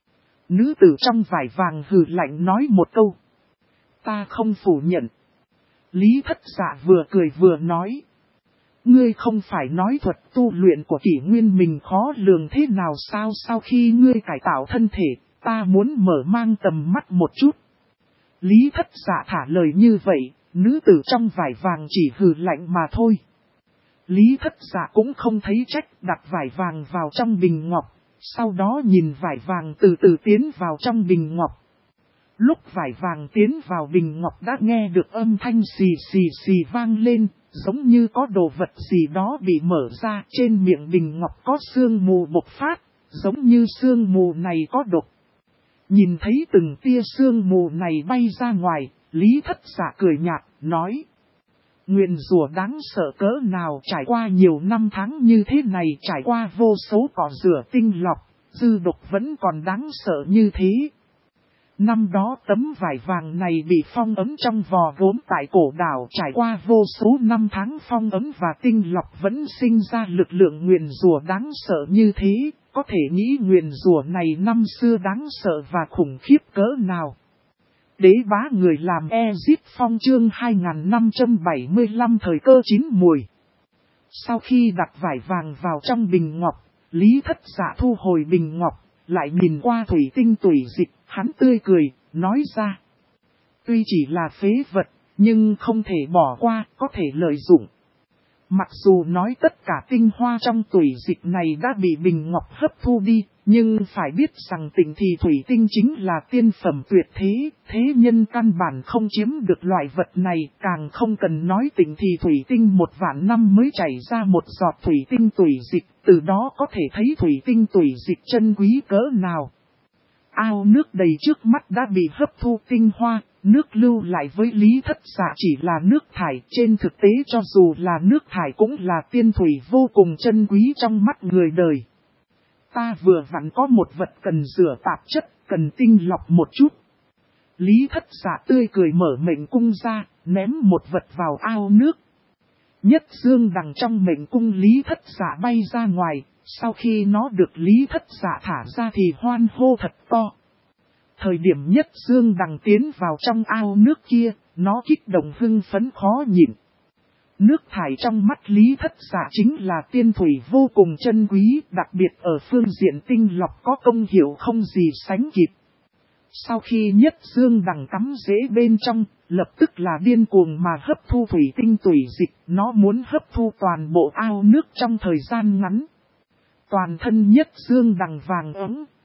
Nữ tử trong vải vàng hừ lạnh nói một câu. Ta không phủ nhận. Lý Thất Dạ vừa cười vừa nói. Ngươi không phải nói thuật tu luyện của kỷ nguyên mình khó lường thế nào sao? Sau khi ngươi cải tạo thân thể, ta muốn mở mang tầm mắt một chút. Lý Thất Dạ thả lời như vậy, nữ tử trong vải vàng chỉ hừ lạnh mà thôi. Lý Thất Dạ cũng không thấy trách, đặt vải vàng vào trong bình ngọc, sau đó nhìn vải vàng từ từ tiến vào trong bình ngọc. Lúc vải vàng tiến vào bình ngọc đã nghe được âm thanh xì xì xì vang lên, giống như có đồ vật gì đó bị mở ra, trên miệng bình ngọc có sương mù bộc phát, giống như sương mù này có độc. Nhìn thấy từng tia sương mù này bay ra ngoài, Lý Thất Dạ cười nhạt, nói. Nguyền rủa đáng sợ cỡ nào, trải qua nhiều năm tháng như thế này, trải qua vô số cỏ rửa tinh lọc, dư độc vẫn còn đáng sợ như thế. Năm đó tấm vải vàng này bị phong ấm trong vò gốm tại cổ đảo, trải qua vô số năm tháng phong ấm và tinh lọc vẫn sinh ra lực lượng nguyền rủa đáng sợ như thế, có thể nghĩ nguyền rủa này năm xưa đáng sợ và khủng khiếp cỡ nào. Đế bá người làm Ezit Phong chương 2575 thời cơ chín mùi. Sau khi đặt vải vàng vào trong bình ngọc, Lý Thất Dạ thu hồi bình ngọc, lại nhìn qua thủy tinh tủy dịch, hắn tươi cười, nói ra. Tuy chỉ là phế vật, nhưng không thể bỏ qua, có thể lợi dụng. Mặc dù nói tất cả tinh hoa trong tủy dịch này đã bị bình ngọc hấp thu đi, nhưng phải biết rằng Tịnh Thì thủy tinh chính là tiên phẩm tuyệt thế, thế nhân căn bản không chiếm được loại vật này, càng không cần nói Tịnh Thì thủy tinh 1 vạn năm mới chảy ra một giọt thủy tinh tủy dịch, từ đó có thể thấy thủy tinh tủy dịch chân quý cỡ nào. Ao nước đầy trước mắt đã bị hấp thu tinh hoa, nước lưu lại với Lý Thất Dạ chỉ là nước thải, trên thực tế cho dù là nước thải cũng là tiên thủy vô cùng chân quý trong mắt người đời. Ta vừa vặn có một vật cần rửa tạp chất, cần tinh lọc một chút. Lý Thất Dạ tươi cười mở mệnh cung ra, ném một vật vào ao nước. Nhất dương đằng trong mệnh cung Lý Thất Dạ bay ra ngoài, sau khi nó được Lý Thất Dạ thả ra thì hoan hô thật to. Thời điểm nhất dương đằng tiến vào trong ao nước kia, nó kích động hưng phấn khó nhịn. Nước thải trong mắt Lý Thất Dạ chính là tiên thủy vô cùng chân quý, đặc biệt ở phương diện tinh lọc có công hiệu không gì sánh kịp. Sau khi nhất dương đằng cắm rễ bên trong, lập tức là điên cuồng mà hấp thu thủy tinh tủy dịch, nó muốn hấp thu toàn bộ ao nước trong thời gian ngắn. Toàn thân nhất dương đằng vàng ấm,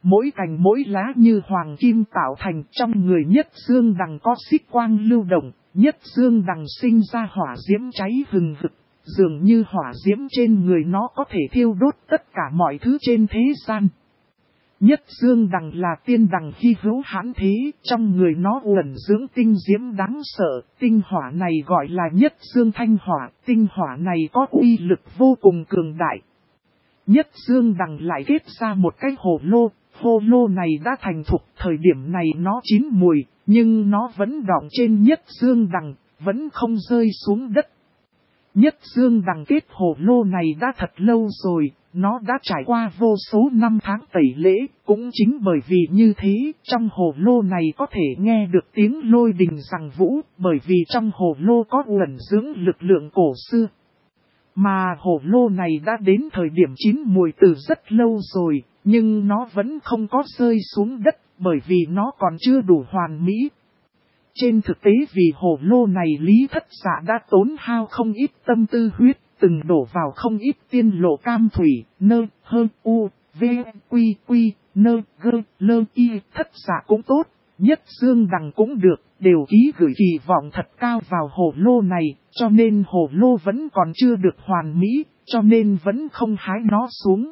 mỗi cành mỗi lá như hoàng kim tạo thành, trong người Nhất Dương Đằng có xích quang lưu động, Nhất Dương Đằng sinh ra hỏa diễm cháy hừng hực, dường như hỏa diễm trên người nó có thể thiêu đốt tất cả mọi thứ trên thế gian. Nhất Dương Đằng là tiên đằng hy hữu hãn thế, trong người nó ẩn dưỡng tinh diễm đáng sợ, tinh hỏa này gọi là Nhất Dương Thanh Hỏa, tinh hỏa này có uy lực vô cùng cường đại. Nhất Dương Đằng lại kết ra một cái hồ lô này đã thành thục, thời điểm này nó chín mùi, nhưng nó vẫn đọng trên Nhất Dương Đằng, vẫn không rơi xuống đất. Nhất Dương Đằng kết hồ lô này đã thật lâu rồi, nó đã trải qua vô số năm tháng tẩy lễ, cũng chính bởi vì như thế, trong hồ lô này có thể nghe được tiếng lôi đình giằng vũ, bởi vì trong hồ lô có ẩn dưỡng lực lượng cổ xưa. Mà hồ lô này đã đến thời điểm chín mùi từ rất lâu rồi, nhưng nó vẫn không có rơi xuống đất, bởi vì nó còn chưa đủ hoàn mỹ. Trên thực tế vì hồ lô này Lý Thất Dạ đã tốn hao không ít tâm tư huyết, từng đổ vào không ít tiên lộ cam thủy, nơ, hơ, u, v, quy, quy, nơ, gơ, lơ, y, Thất Dạ cũng tốt, Nhất Dương Đằng cũng được, đều ký gửi kỳ vọng thật cao vào hồ lô này, cho nên hồ lô vẫn còn chưa được hoàn mỹ, cho nên vẫn không hái nó xuống.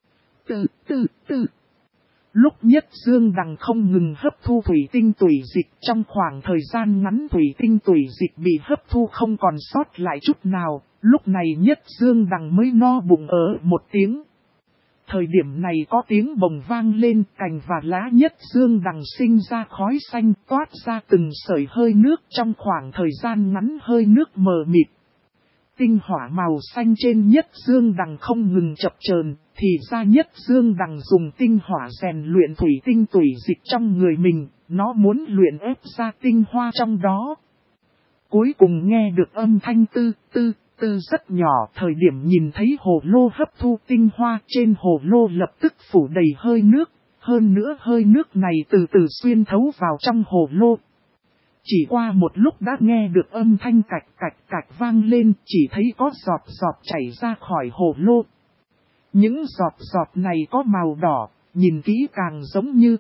Lúc Nhất Dương Đằng không ngừng hấp thu thủy tinh tủy dịch, trong khoảng thời gian ngắn thủy tinh tủy dịch bị hấp thu không còn sót lại chút nào, lúc này Nhất Dương Đằng mới no bụng ở một tiếng. Thời điểm này có tiếng bồng vang lên, cành và lá Nhất Dương Đằng sinh ra khói xanh toát ra từng sợi hơi nước, trong khoảng thời gian ngắn hơi nước mờ mịt. Tinh hỏa màu xanh trên Nhất Dương Đằng không ngừng chập chờn, thì ra Nhất Dương Đằng dùng tinh hỏa rèn luyện thủy tinh tủy dịch trong người mình, nó muốn luyện ép ra tinh hoa trong đó. Cuối cùng nghe được âm thanh tư rất nhỏ, thời điểm nhìn thấy hồ lô hấp thu tinh hoa, trên hồ lô lập tức phủ đầy hơi nước, hơn nữa hơi nước này từ từ xuyên thấu vào trong hồ lô. Chỉ qua một lúc đã nghe được âm thanh cạch vang lên, chỉ thấy có giọt chảy ra khỏi hồ lô. Những giọt này có màu đỏ, nhìn kỹ càng giống như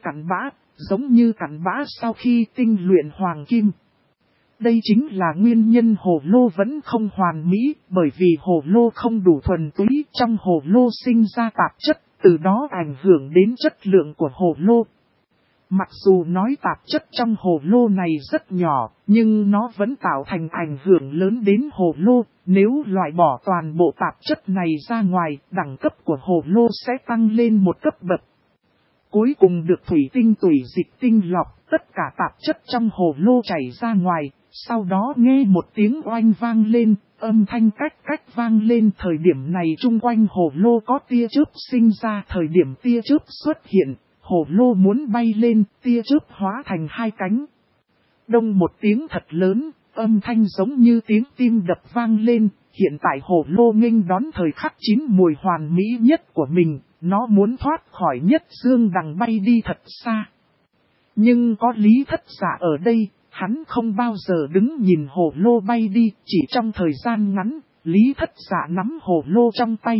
cặn bã sau khi tinh luyện hoàng kim. Đây chính là nguyên nhân hồ lô vẫn không hoàn mỹ, bởi vì hồ lô không đủ thuần túy, trong hồ lô sinh ra tạp chất, từ đó ảnh hưởng đến chất lượng của hồ lô. Mặc dù nói tạp chất trong hồ lô này rất nhỏ, nhưng nó vẫn tạo thành ảnh hưởng lớn đến hồ lô. Nếu loại bỏ toàn bộ tạp chất này ra ngoài, đẳng cấp của hồ lô sẽ tăng lên một cấp bậc. Cuối cùng được thủy tinh tủy dịch tinh lọc, tất cả tạp chất trong hồ lô chảy ra ngoài, sau đó nghe một tiếng oanh vang lên, âm thanh cách vang lên. Thời điểm này chung quanh hồ lô có tia chớp sinh ra, thời điểm tia chớp xuất hiện. Hồ lô muốn bay lên, tia chớp hóa thành hai cánh. Đông một tiếng thật lớn, âm thanh giống như tiếng tim đập vang lên. Hiện tại hồ lô nghênh đón thời khắc chín mùi hoàn mỹ nhất của mình, nó muốn thoát khỏi Nhất Dương Đằng bay đi thật xa. Nhưng có Lý Thất Dạ ở đây, hắn không bao giờ đứng nhìn hồ lô bay đi, chỉ trong thời gian ngắn, Lý Thất Dạ nắm hồ lô trong tay.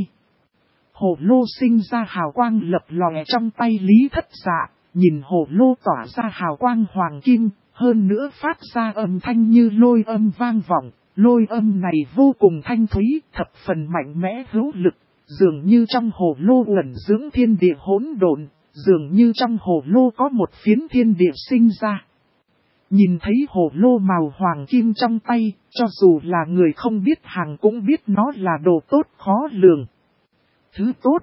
Hồ lô sinh ra hào quang lập lòe trong tay Lý Thất Dạ, nhìn hồ lô tỏa ra hào quang hoàng kim, hơn nữa phát ra âm thanh như lôi âm vang vọng. Lôi âm này vô cùng thanh thúy, thập phần mạnh mẽ hữu lực, dường như trong hồ lô ẩn dưỡng thiên địa hỗn độn, dường như trong hồ lô có một phiến thiên địa sinh ra. Nhìn thấy hồ lô màu hoàng kim trong tay, cho dù là người không biết hàng cũng biết nó là đồ tốt khó lường. Thứ tốt.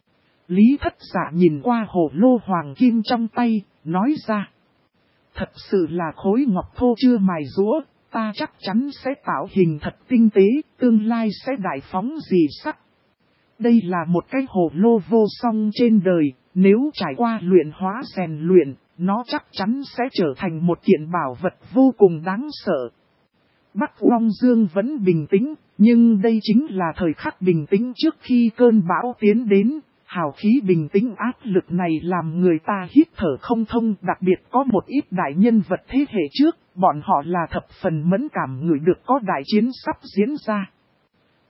Lý Thất Dạ nhìn qua hồ lô hoàng kim trong tay, nói ra. Thật sự là khối ngọc thô chưa mài rũa, ta chắc chắn sẽ tạo hình thật tinh tế, tương lai sẽ đại phóng dị sắc. Đây là một cái hồ lô vô song trên đời, nếu trải qua luyện hóa rèn luyện, nó chắc chắn sẽ trở thành một kiện bảo vật vô cùng đáng sợ. Bắc Long Dương vẫn bình tĩnh, nhưng đây chính là thời khắc bình tĩnh trước khi cơn bão tiến đến. Hào khí bình tĩnh áp lực này làm người ta hít thở không thông, đặc biệt có một ít đại nhân vật thế hệ trước, bọn họ là thập phần mẫn cảm ngửi được có đại chiến sắp diễn ra.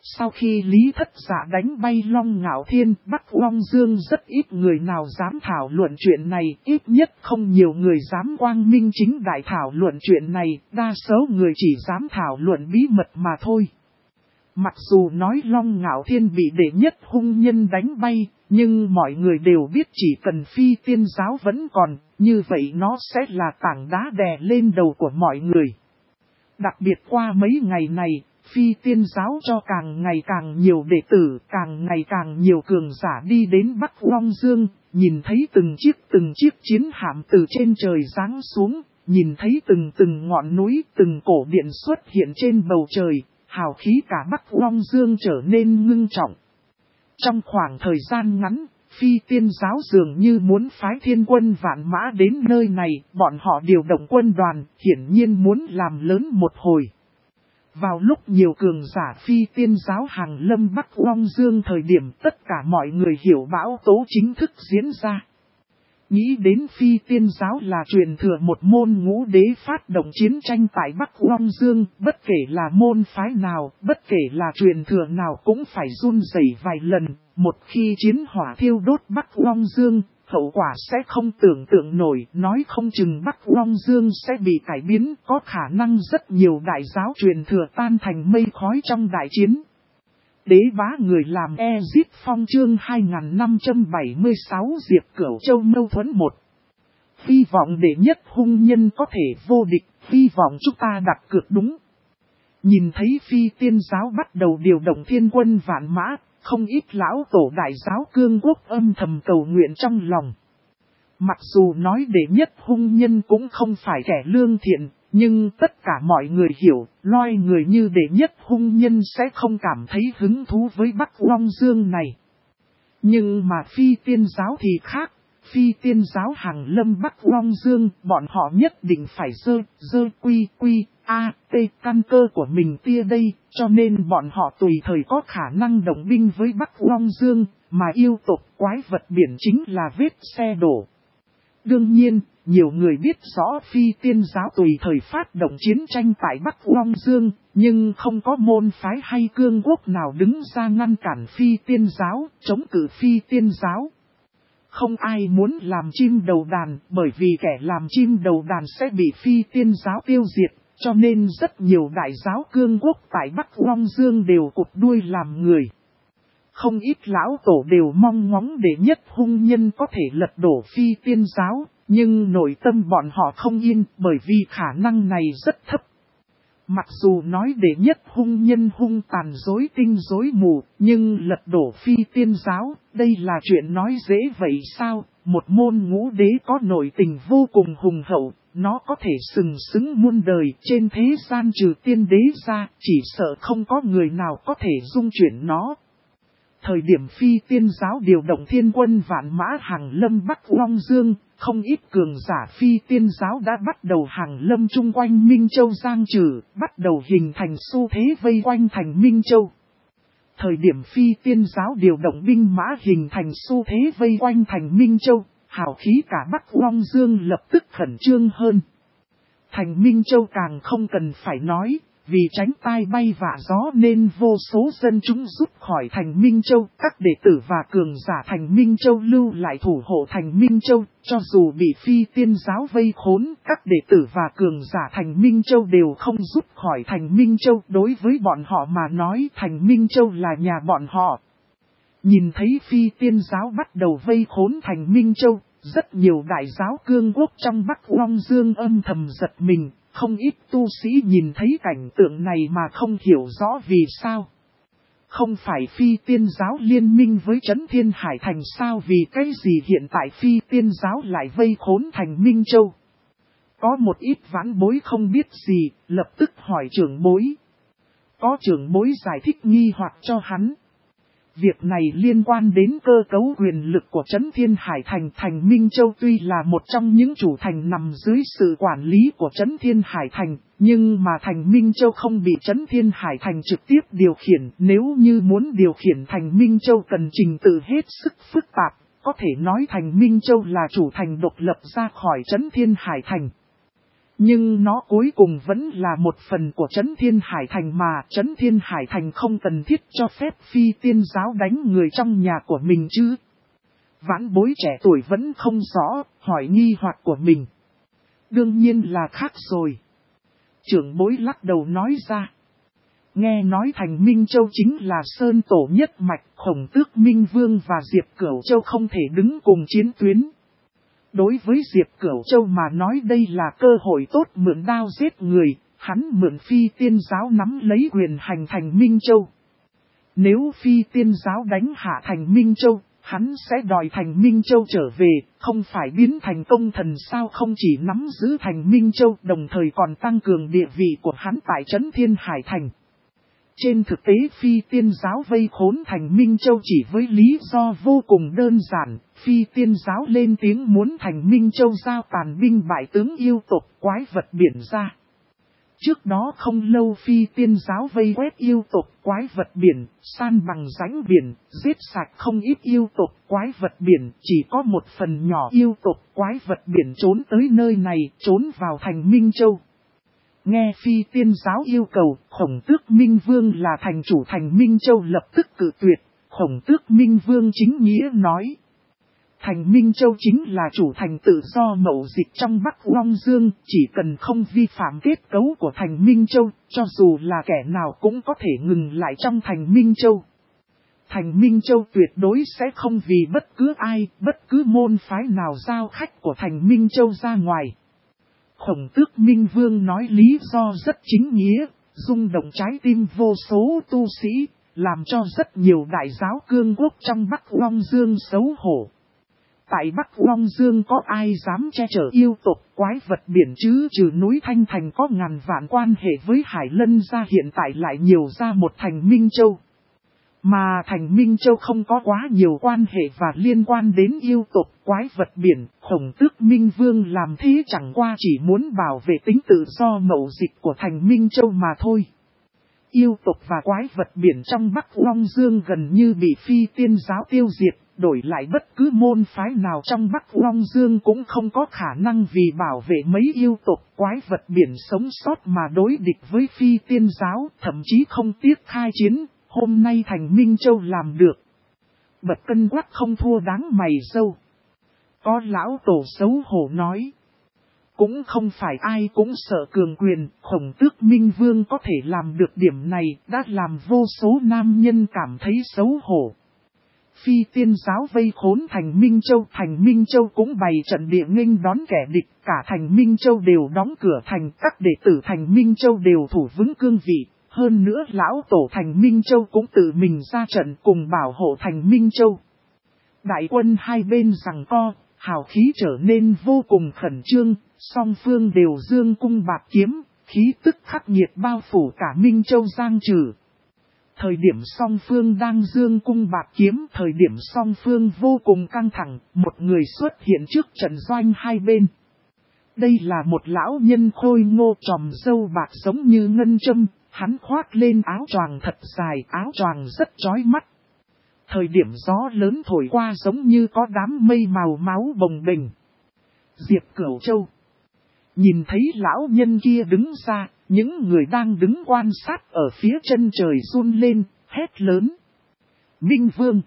Sau khi Lý Thất Dạ đánh bay Long Ngạo Thiên, Bắc Long Dương rất ít người nào dám thảo luận chuyện này, ít nhất không nhiều người dám quang minh chính đại thảo luận chuyện này, đa số người chỉ dám thảo luận bí mật mà thôi. Mặc dù nói Long Ngạo Thiên bị đệ nhất hung nhân đánh bay, nhưng mọi người đều biết chỉ cần Phi Tiên Giáo vẫn còn, như vậy nó sẽ là tảng đá đè lên đầu của mọi người. Đặc biệt qua mấy ngày này, Phi Tiên Giáo cho càng ngày càng nhiều đệ tử, càng ngày càng nhiều cường giả đi đến Bắc Long Dương, nhìn thấy từng chiếc chiến hạm từ trên trời giáng xuống, nhìn thấy từng ngọn núi, từng cổ điện xuất hiện trên bầu trời, hào khí cả Bắc Long Dương trở nên ngưng trọng. Trong khoảng thời gian ngắn, Phi Tiên Giáo dường như muốn phái thiên quân vạn mã đến nơi này, bọn họ điều động quân đoàn, hiển nhiên muốn làm lớn một hồi. Vào lúc nhiều cường giả Phi Tiên Giáo hàng lâm Bắc Long Dương thời điểm tất cả mọi người hiểu bão tố chính thức diễn ra. Nghĩ đến Phi Tiên Giáo là truyền thừa một môn ngũ đế phát động chiến tranh tại Bắc Long Dương, bất kể là môn phái nào, bất kể là truyền thừa nào cũng phải run rẩy vài lần, một khi chiến hỏa thiêu đốt Bắc Long Dương, hậu quả sẽ không tưởng tượng nổi, nói không chừng Bắc Long Dương sẽ bị cải biến, có khả năng rất nhiều đại giáo truyền thừa tan thành mây khói trong đại chiến. Đế bá người làm Ezip Phong chương 2576 Diệp Cửu Châu mâu thuẫn 1. Hy vọng đệ nhất hung nhân có thể vô địch, hy vọng chúng ta đặt cược đúng. Nhìn thấy Phi Tiên Giáo bắt đầu điều động thiên quân vạn mã, không ít lão tổ đại giáo cương quốc âm thầm cầu nguyện trong lòng. Mặc dù nói đệ nhất hung nhân cũng không phải kẻ lương thiện, nhưng tất cả mọi người hiểu, loài người như đệ nhất hung nhân sẽ không cảm thấy hứng thú với Bắc Long Dương này. Nhưng mà Phi Tiên Giáo thì khác, Phi Tiên Giáo hàng lâm Bắc Long Dương, bọn họ nhất định phải dơ căn cơ của mình tia đây, cho nên bọn họ tùy thời có khả năng động binh với Bắc Long Dương, mà yêu tộc quái vật biển chính là vết xe đổ. Đương nhiên, nhiều người biết rõ Phi Tiên Giáo tùy thời phát động chiến tranh tại Bắc Long Dương, nhưng không có môn phái hay cương quốc nào đứng ra ngăn cản Phi Tiên Giáo, chống cự Phi Tiên Giáo. Không ai muốn làm chim đầu đàn, bởi vì kẻ làm chim đầu đàn sẽ bị Phi Tiên Giáo tiêu diệt, cho nên rất nhiều đại giáo cương quốc tại Bắc Long Dương đều cụp đuôi làm người. Không ít lão tổ đều mong ngóng để nhất hung nhân có thể lật đổ Phi Tiên Giáo, nhưng nội tâm bọn họ không yên bởi vì khả năng này rất thấp. Mặc dù nói để nhất hung nhân hung tàn dối tinh dối mù, nhưng lật đổ Phi Tiên Giáo, đây là chuyện nói dễ vậy sao? Một môn ngũ đế có nội tình vô cùng hùng hậu, nó có thể sừng sững muôn đời, trên thế gian trừ tiên đế ra, chỉ sợ không có người nào có thể dung chuyển nó. Thời điểm Phi Tiên Giáo điều động thiên quân vạn mã hàng lâm Bắc Long Dương, không ít cường giả Phi Tiên Giáo đã bắt đầu hàng lâm chung quanh Minh Châu Giang Trừ, bắt đầu hình thành xu thế vây quanh thành Minh Châu. Thời điểm Phi Tiên Giáo điều động binh mã hình thành xu thế vây quanh thành Minh Châu, hào khí cả Bắc Long Dương lập tức khẩn trương hơn. Thành Minh Châu càng không cần phải nói. Vì tránh tai bay vạ gió nên vô số dân chúng rút khỏi thành Minh Châu, các đệ tử và cường giả thành Minh Châu lưu lại thủ hộ thành Minh Châu, cho dù bị Phi Tiên Giáo vây khốn, các đệ tử và cường giả thành Minh Châu đều không rút khỏi thành Minh Châu, đối với bọn họ mà nói thành Minh Châu là nhà bọn họ. Nhìn thấy Phi Tiên Giáo bắt đầu vây khốn thành Minh Châu, rất nhiều đại giáo cương quốc trong Bắc Long Dương âm thầm giật mình. Không ít tu sĩ nhìn thấy cảnh tượng này mà không hiểu rõ vì sao. Không phải Phi Tiên Giáo liên minh với Trấn Thiên Hải Thành sao, vì cái gì hiện tại Phi Tiên Giáo lại vây khốn thành Minh Châu. Có một ít vãn bối không biết gì, lập tức hỏi trưởng bối. Có trưởng bối giải thích nghi hoặc cho hắn. Việc này liên quan đến cơ cấu quyền lực của Trấn Thiên Hải Thành. Thành Minh Châu tuy là một trong những chủ thành nằm dưới sự quản lý của Trấn Thiên Hải Thành, nhưng mà thành Minh Châu không bị Trấn Thiên Hải Thành trực tiếp điều khiển. Nếu như muốn điều khiển thành Minh Châu cần trình tự hết sức phức tạp, có thể nói thành Minh Châu là chủ thành độc lập ra khỏi Trấn Thiên Hải Thành. Nhưng nó cuối cùng vẫn là một phần của Trấn Thiên Hải Thành mà Trấn Thiên Hải Thành không cần thiết cho phép phi tiên giáo đánh người trong nhà của mình chứ. Vãn bối trẻ tuổi vẫn không rõ, hỏi nghi hoặc của mình. Đương nhiên là khác rồi. Trưởng bối lắc đầu nói ra. Nghe nói thành Minh Châu chính là sơn tổ nhất mạch, Khổng Tước Minh Vương và Diệp Cửu Châu không thể đứng cùng chiến tuyến. Đối với Diệp Cửu Châu mà nói đây là cơ hội tốt mượn đao giết người, hắn mượn phi tiên giáo nắm lấy quyền hành thành Minh Châu. Nếu phi tiên giáo đánh hạ thành Minh Châu, hắn sẽ đòi thành Minh Châu trở về, không phải biến thành công thần sao, không chỉ nắm giữ thành Minh Châu đồng thời còn tăng cường địa vị của hắn tại Trấn Thiên Hải Thành. Trên thực tế phi tiên giáo vây khốn thành Minh Châu chỉ với lý do vô cùng đơn giản, phi tiên giáo lên tiếng muốn thành Minh Châu giao tàn binh bại tướng yêu tộc quái vật biển ra. Trước đó không lâu phi tiên giáo vây quét yêu tộc quái vật biển, san bằng rãnh biển, giết sạch không ít yêu tộc quái vật biển, chỉ có một phần nhỏ yêu tộc quái vật biển trốn tới nơi này, trốn vào thành Minh Châu. Nghe phi tiên giáo yêu cầu, Khổng Tước Minh Vương là thành chủ thành Minh Châu lập tức cự tuyệt, Khổng Tước Minh Vương chính nghĩa nói. Thành Minh Châu chính là chủ thành tự do mậu dịch trong Bắc Long Dương, chỉ cần không vi phạm kết cấu của thành Minh Châu, cho dù là kẻ nào cũng có thể ngừng lại trong thành Minh Châu. Thành Minh Châu tuyệt đối sẽ không vì bất cứ ai, bất cứ môn phái nào giao khách của thành Minh Châu ra ngoài. Khổng Tước Minh Vương nói lý do rất chính nghĩa, rung động trái tim vô số tu sĩ, làm cho rất nhiều đại giáo cương quốc trong Bắc Long Dương xấu hổ. Tại Bắc Long Dương có ai dám che chở yêu tộc quái vật biển chứ, trừ núi Thanh Thành có ngàn vạn quan hệ với Hải Lân ra, hiện tại lại nhiều ra một thành Minh Châu. Mà thành Minh Châu không có quá nhiều quan hệ và liên quan đến yêu tộc quái vật biển, Khổng Tước Minh Vương làm thế chẳng qua chỉ muốn bảo vệ tính tự do mậu dịch của thành Minh Châu mà thôi. Yêu tộc và quái vật biển trong Bắc Long Dương gần như bị phi tiên giáo tiêu diệt, đổi lại bất cứ môn phái nào trong Bắc Long Dương cũng không có khả năng vì bảo vệ mấy yêu tộc quái vật biển sống sót mà đối địch với phi tiên giáo, thậm chí không tiếc khai chiến. Hôm nay thành Minh Châu làm được. Bật cân quắc không thua đáng mày dâu. Có lão tổ xấu hổ nói. Cũng không phải ai cũng sợ cường quyền, Khổng Tước Minh Vương có thể làm được điểm này, đã làm vô số nam nhân cảm thấy xấu hổ. Phi tiên giáo vây khốn thành Minh Châu cũng bày trận địa nghênh đón kẻ địch, cả thành Minh Châu đều đóng cửa thành, các đệ tử thành Minh Châu đều thủ vững cương vị. Hơn nữa lão tổ thành Minh Châu cũng tự mình ra trận cùng bảo hộ thành Minh Châu. Đại quân hai bên giằng co, hào khí trở nên vô cùng khẩn trương, song phương đều dương cung bạt kiếm, khí tức khắc nghiệt bao phủ cả Minh Châu giang trừ. Thời điểm song phương đang dương cung bạt kiếm, thời điểm song phương vô cùng căng thẳng, một người xuất hiện trước trận doanh hai bên. Đây là một lão nhân khôi ngô tròm râu bạc giống như ngân châm. Hắn khoác lên áo choàng thật dài, áo choàng rất chói mắt. Thời điểm gió lớn thổi qua giống như có đám mây màu máu bồng bềnh. Diệp Cửu Châu nhìn thấy lão nhân kia đứng ra, những người đang đứng quan sát ở phía chân trời run lên, hét lớn. Minh Vương!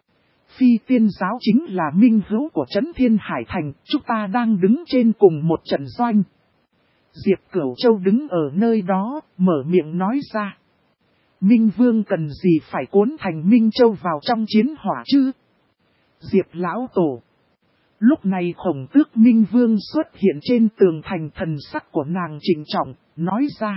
Phi tiên giáo chính là minh hữu của Trấn Thiên Hải Thành, chúng ta đang đứng trên cùng một trận doanh. Diệp Cửu Châu đứng ở nơi đó, mở miệng nói ra. Minh Vương cần gì phải cuốn thành Minh Châu vào trong chiến hỏa chứ? Diệp Lão Tổ. Lúc này Khổng Tước Minh Vương xuất hiện trên tường thành, thần sắc của nàng trịnh trọng, nói ra.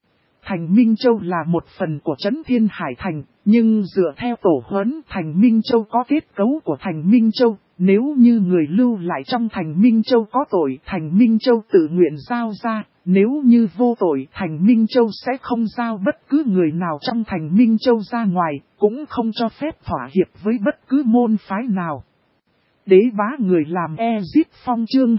Thành Minh Châu là một phần của Trấn Thiên Hải Thành, nhưng dựa theo tổ huấn thành Minh Châu có kết cấu của thành Minh Châu. Nếu như người lưu lại trong thành Minh Châu có tội, thành Minh Châu tự nguyện giao ra. Nếu như vô tội, thành Minh Châu sẽ không giao bất cứ người nào trong thành Minh Châu ra ngoài, cũng không cho phép thỏa hiệp với bất cứ môn phái nào. Đế bá người làm Ezip Phong chương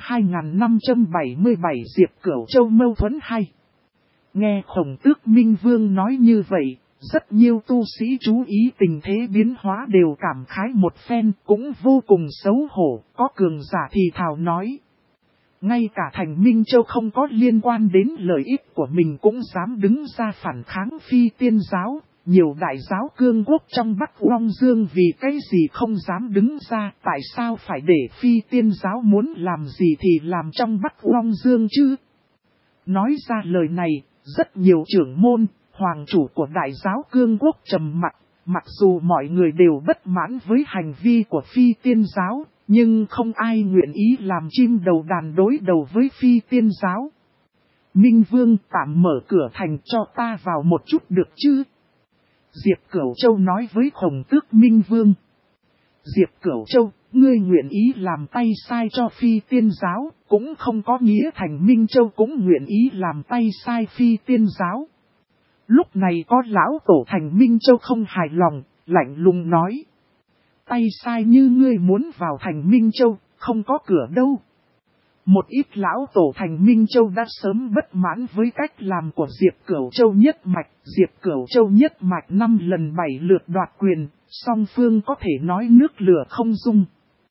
2577 Diệp Cửu Châu mâu thuẫn hay. Nghe Khổng Tước Minh Vương nói như vậy, rất nhiều tu sĩ chú ý tình thế biến hóa đều cảm khái một phen, cũng vô cùng xấu hổ, có cường giả thì thào nói. Ngay cả thành Minh Châu không có liên quan đến lợi ích của mình cũng dám đứng ra phản kháng Phi Tiên giáo. Nhiều đại giáo cương quốc trong Bắc Long Dương vì cái gì không dám đứng ra, tại sao phải để Phi Tiên giáo muốn làm gì thì làm trong Bắc Long Dương chứ? Nói ra lời này, rất nhiều trưởng môn, hoàng chủ của đại giáo cương quốc trầm mặc, mặc dù mọi người đều bất mãn với hành vi của Phi Tiên giáo, nhưng không ai nguyện ý làm chim đầu đàn đối đầu với Phi Tiên giáo. Minh Vương tạm mở cửa thành cho ta vào một chút được chứ? Diệp Cửu Châu nói với Khổng Tước Minh Vương. Diệp Cửu Châu, ngươi nguyện ý làm tay sai cho Phi Tiên giáo, cũng không có nghĩa thành Minh Châu cũng nguyện ý làm tay sai Phi Tiên giáo. Lúc này có lão tổ thành Minh Châu không hài lòng, lạnh lùng nói. Tay sai như ngươi muốn vào thành Minh Châu, không có cửa đâu. Một ít lão tổ thành Minh Châu đã sớm bất mãn với cách làm của Diệp Cửu Châu nhất mạch. Diệp Cửu Châu nhất mạch 5 lần 7 lượt đoạt quyền, song phương có thể nói nước lửa không dung.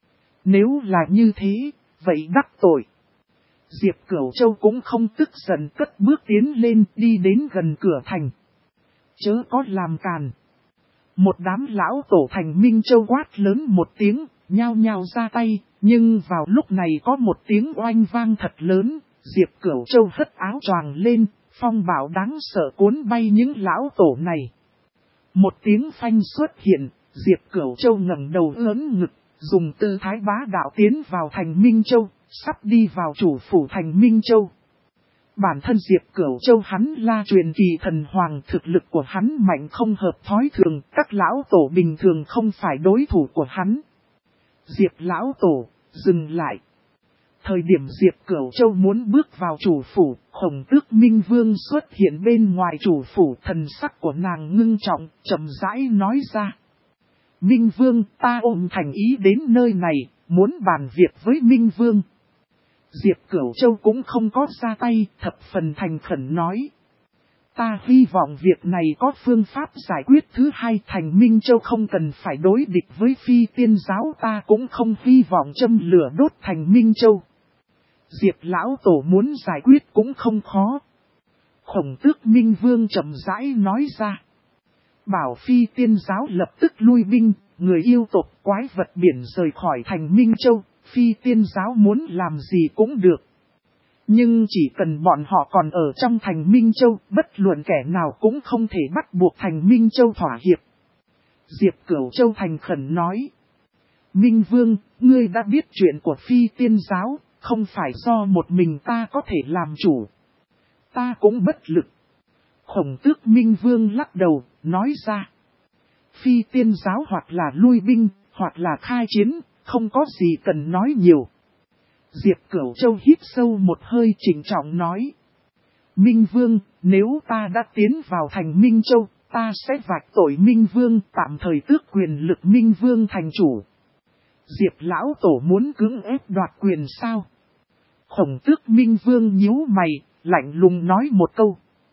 Nếu là như thế, vậy đắc tội. Diệp Cửu Châu cũng không tức giận cất bước tiến lên đi đến gần cửa thành. Chớ có làm càn. Một đám lão tổ thành Minh Châu quát lớn một tiếng, nhao nhao ra tay, nhưng vào lúc này có một tiếng oanh vang thật lớn, Diệp Cửu Châu hất áo choàng lên, phong bão đáng sợ cuốn bay những lão tổ này. Một tiếng phanh xuất hiện, Diệp Cửu Châu ngẩng đầu ưỡn ngực, dùng tư thái bá đạo tiến vào thành Minh Châu, sắp đi vào chủ phủ thành Minh Châu. Bản thân Diệp Cửu Châu hắn là truyền kỳ thần hoàng, thực lực của hắn mạnh không hợp thói thường, các lão tổ bình thường không phải đối thủ của hắn. Diệp lão tổ, dừng lại. Thời điểm Diệp Cửu Châu muốn bước vào chủ phủ, Khổng Tước Minh Vương xuất hiện bên ngoài chủ phủ, thần sắc của nàng ngưng trọng, chậm rãi nói ra. Minh Vương, ta ôm thành ý đến nơi này, muốn bàn việc với Minh Vương. Diệp Cửu Châu cũng không có ra tay, thập phần thành khẩn nói. Ta hy vọng việc này có phương pháp giải quyết thứ hai, thành Minh Châu không cần phải đối địch với Phi Tiên giáo, ta cũng không hy vọng châm lửa đốt thành Minh Châu. Diệp lão tổ muốn giải quyết cũng không khó. Khổng Tước Minh Vương chậm rãi nói ra. Bảo Phi Tiên giáo lập tức lui binh, người yêu tộc quái vật biển rời khỏi thành Minh Châu, Phi Tiên giáo muốn làm gì cũng được. Nhưng chỉ cần bọn họ còn ở trong thành Minh Châu, bất luận kẻ nào cũng không thể bắt buộc thành Minh Châu thỏa hiệp. Diệp Cửu Châu thành khẩn nói. Minh Vương, ngươi đã biết chuyện của Phi Tiên giáo, không phải do một mình ta có thể làm chủ. Ta cũng bất lực. Khổng Tước Minh Vương lắc đầu, nói ra. Phi Tiên giáo hoặc là lui binh, hoặc là khai chiến, không có gì cần nói nhiều. Diệp Cửu Châu hít sâu một hơi trịnh trọng nói. Minh Vương, nếu ta đã tiến vào thành Minh Châu, ta sẽ vạch tội Minh Vương, tạm thời tước quyền lực Minh Vương thành chủ. Diệp lão tổ muốn cưỡng ép đoạt quyền sao? Khổng Tước Minh Vương nhíu mày, lạnh lùng nói một câu.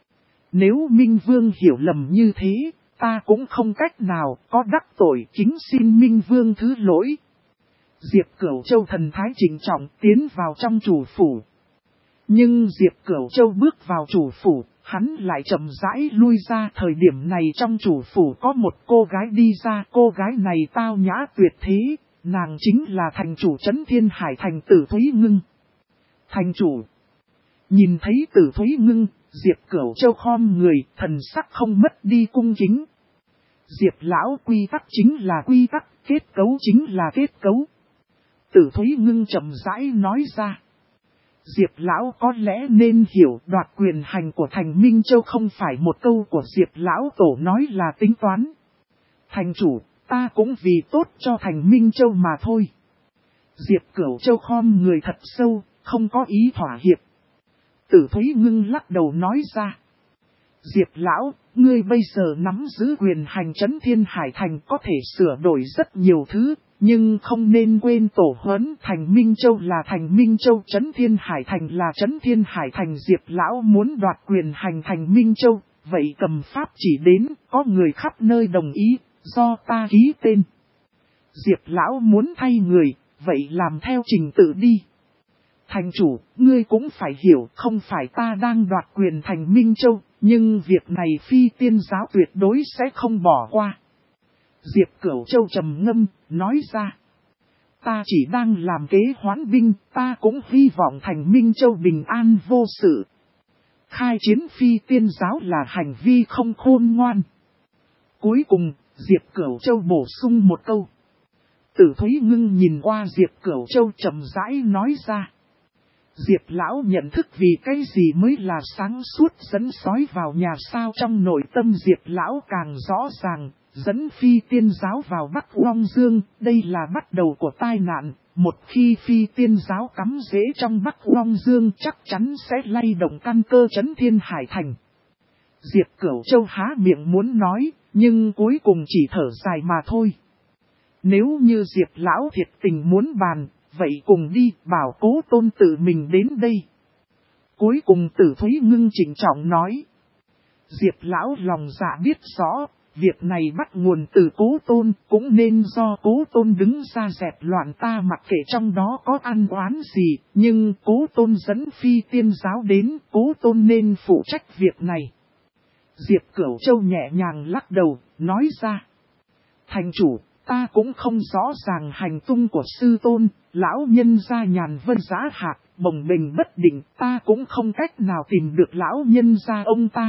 Nếu Minh Vương hiểu lầm như thế, ta cũng không cách nào có đắc tội, kính xin Minh Vương thứ lỗi. Diệp Cửu Châu thần thái trịnh trọng tiến vào trong chủ phủ. Nhưng Diệp Cửu Châu bước vào chủ phủ, hắn lại chậm rãi lui ra. Thời điểm này trong chủ phủ có một cô gái đi ra, cô gái này tao nhã tuyệt thế, nàng chính là thành chủ Trấn Thiên Hải thành Tử Thúy Ngưng. Thành chủ. Nhìn thấy Tử Thúy Ngưng, Diệp Cửu Châu khom người, thần sắc không mất đi cung kính. Diệp lão, quy tắc chính là quy tắc, kết cấu chính là kết cấu. Tử Thúy Ngưng chậm rãi nói ra. Diệp lão có lẽ nên hiểu đoạt quyền hành của thành Minh Châu không phải một câu của Diệp lão tổ nói là tính toán. Thành chủ, ta cũng vì tốt cho thành Minh Châu mà thôi. Diệp Cửu Châu khom người thật sâu, không có ý thỏa hiệp. Tử Thúy Ngưng lắc đầu nói ra. Diệp lão, ngươi bây giờ nắm giữ quyền hành Trấn Thiên Hải thành có thể sửa đổi rất nhiều thứ, nhưng không nên quên tổ huấn thành Minh Châu là thành Minh Châu, Trấn Thiên Hải thành là Trấn Thiên Hải thành. Diệp lão muốn đoạt quyền hành thành Minh Châu, vậy cầm pháp chỉ đến, có người khắp nơi đồng ý, do ta ký tên. Diệp lão muốn thay người, vậy làm theo trình tự đi. Thành chủ, ngươi cũng phải hiểu, không phải ta đang đoạt quyền thành Minh Châu, nhưng việc này Phi Tiên giáo tuyệt đối sẽ không bỏ qua. Diệp Cửu Châu trầm ngâm, nói ra. Ta chỉ đang làm kế hoán binh, ta cũng hy vọng thành Minh Châu bình an vô sự. Khai chiến Phi Tiên giáo là hành vi không khôn ngoan. Cuối cùng, Diệp Cửu Châu bổ sung một câu. Tử Thúy Ngưng nhìn qua Diệp Cửu Châu chậm rãi nói ra. Diệp lão nhận thức vì cái gì mới là sáng suốt dẫn sói vào nhà sao, trong nội tâm Diệp lão càng rõ ràng, dẫn Phi Tiên giáo vào Bắc Long Dương, đây là bắt đầu của tai nạn, một khi Phi Tiên giáo cắm rễ trong Bắc Long Dương chắc chắn sẽ lay động căn cơ trấn Thiên Hải Thành. Diệp Cửu Châu há miệng muốn nói, nhưng cuối cùng chỉ thở dài mà thôi. Nếu như Diệp lão thiệt tình muốn bàn, vậy cùng đi, bảo Cố Tôn tự mình đến đây. Cuối cùng Tử Thúy Ngưng trịnh trọng nói. Diệp lão lòng dạ biết rõ, việc này bắt nguồn từ Cố Tôn, cũng nên do Cố Tôn đứng ra dẹp loạn, ta mặc kệ trong đó có ăn oán gì, nhưng Cố Tôn dẫn Phi Tiên giáo đến, Cố Tôn nên phụ trách việc này. Diệp Cửu Châu nhẹ nhàng lắc đầu, nói ra. Thành chủ, ta cũng không rõ ràng hành tung của sư tôn, lão nhân gia nhàn vân giá hạc, bồng bềnh bất định, ta cũng không cách nào tìm được lão nhân gia ông ta.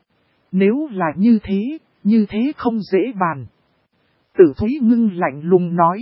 Nếu là như thế không dễ bàn. Tử Thúy Ngưng lạnh lùng nói.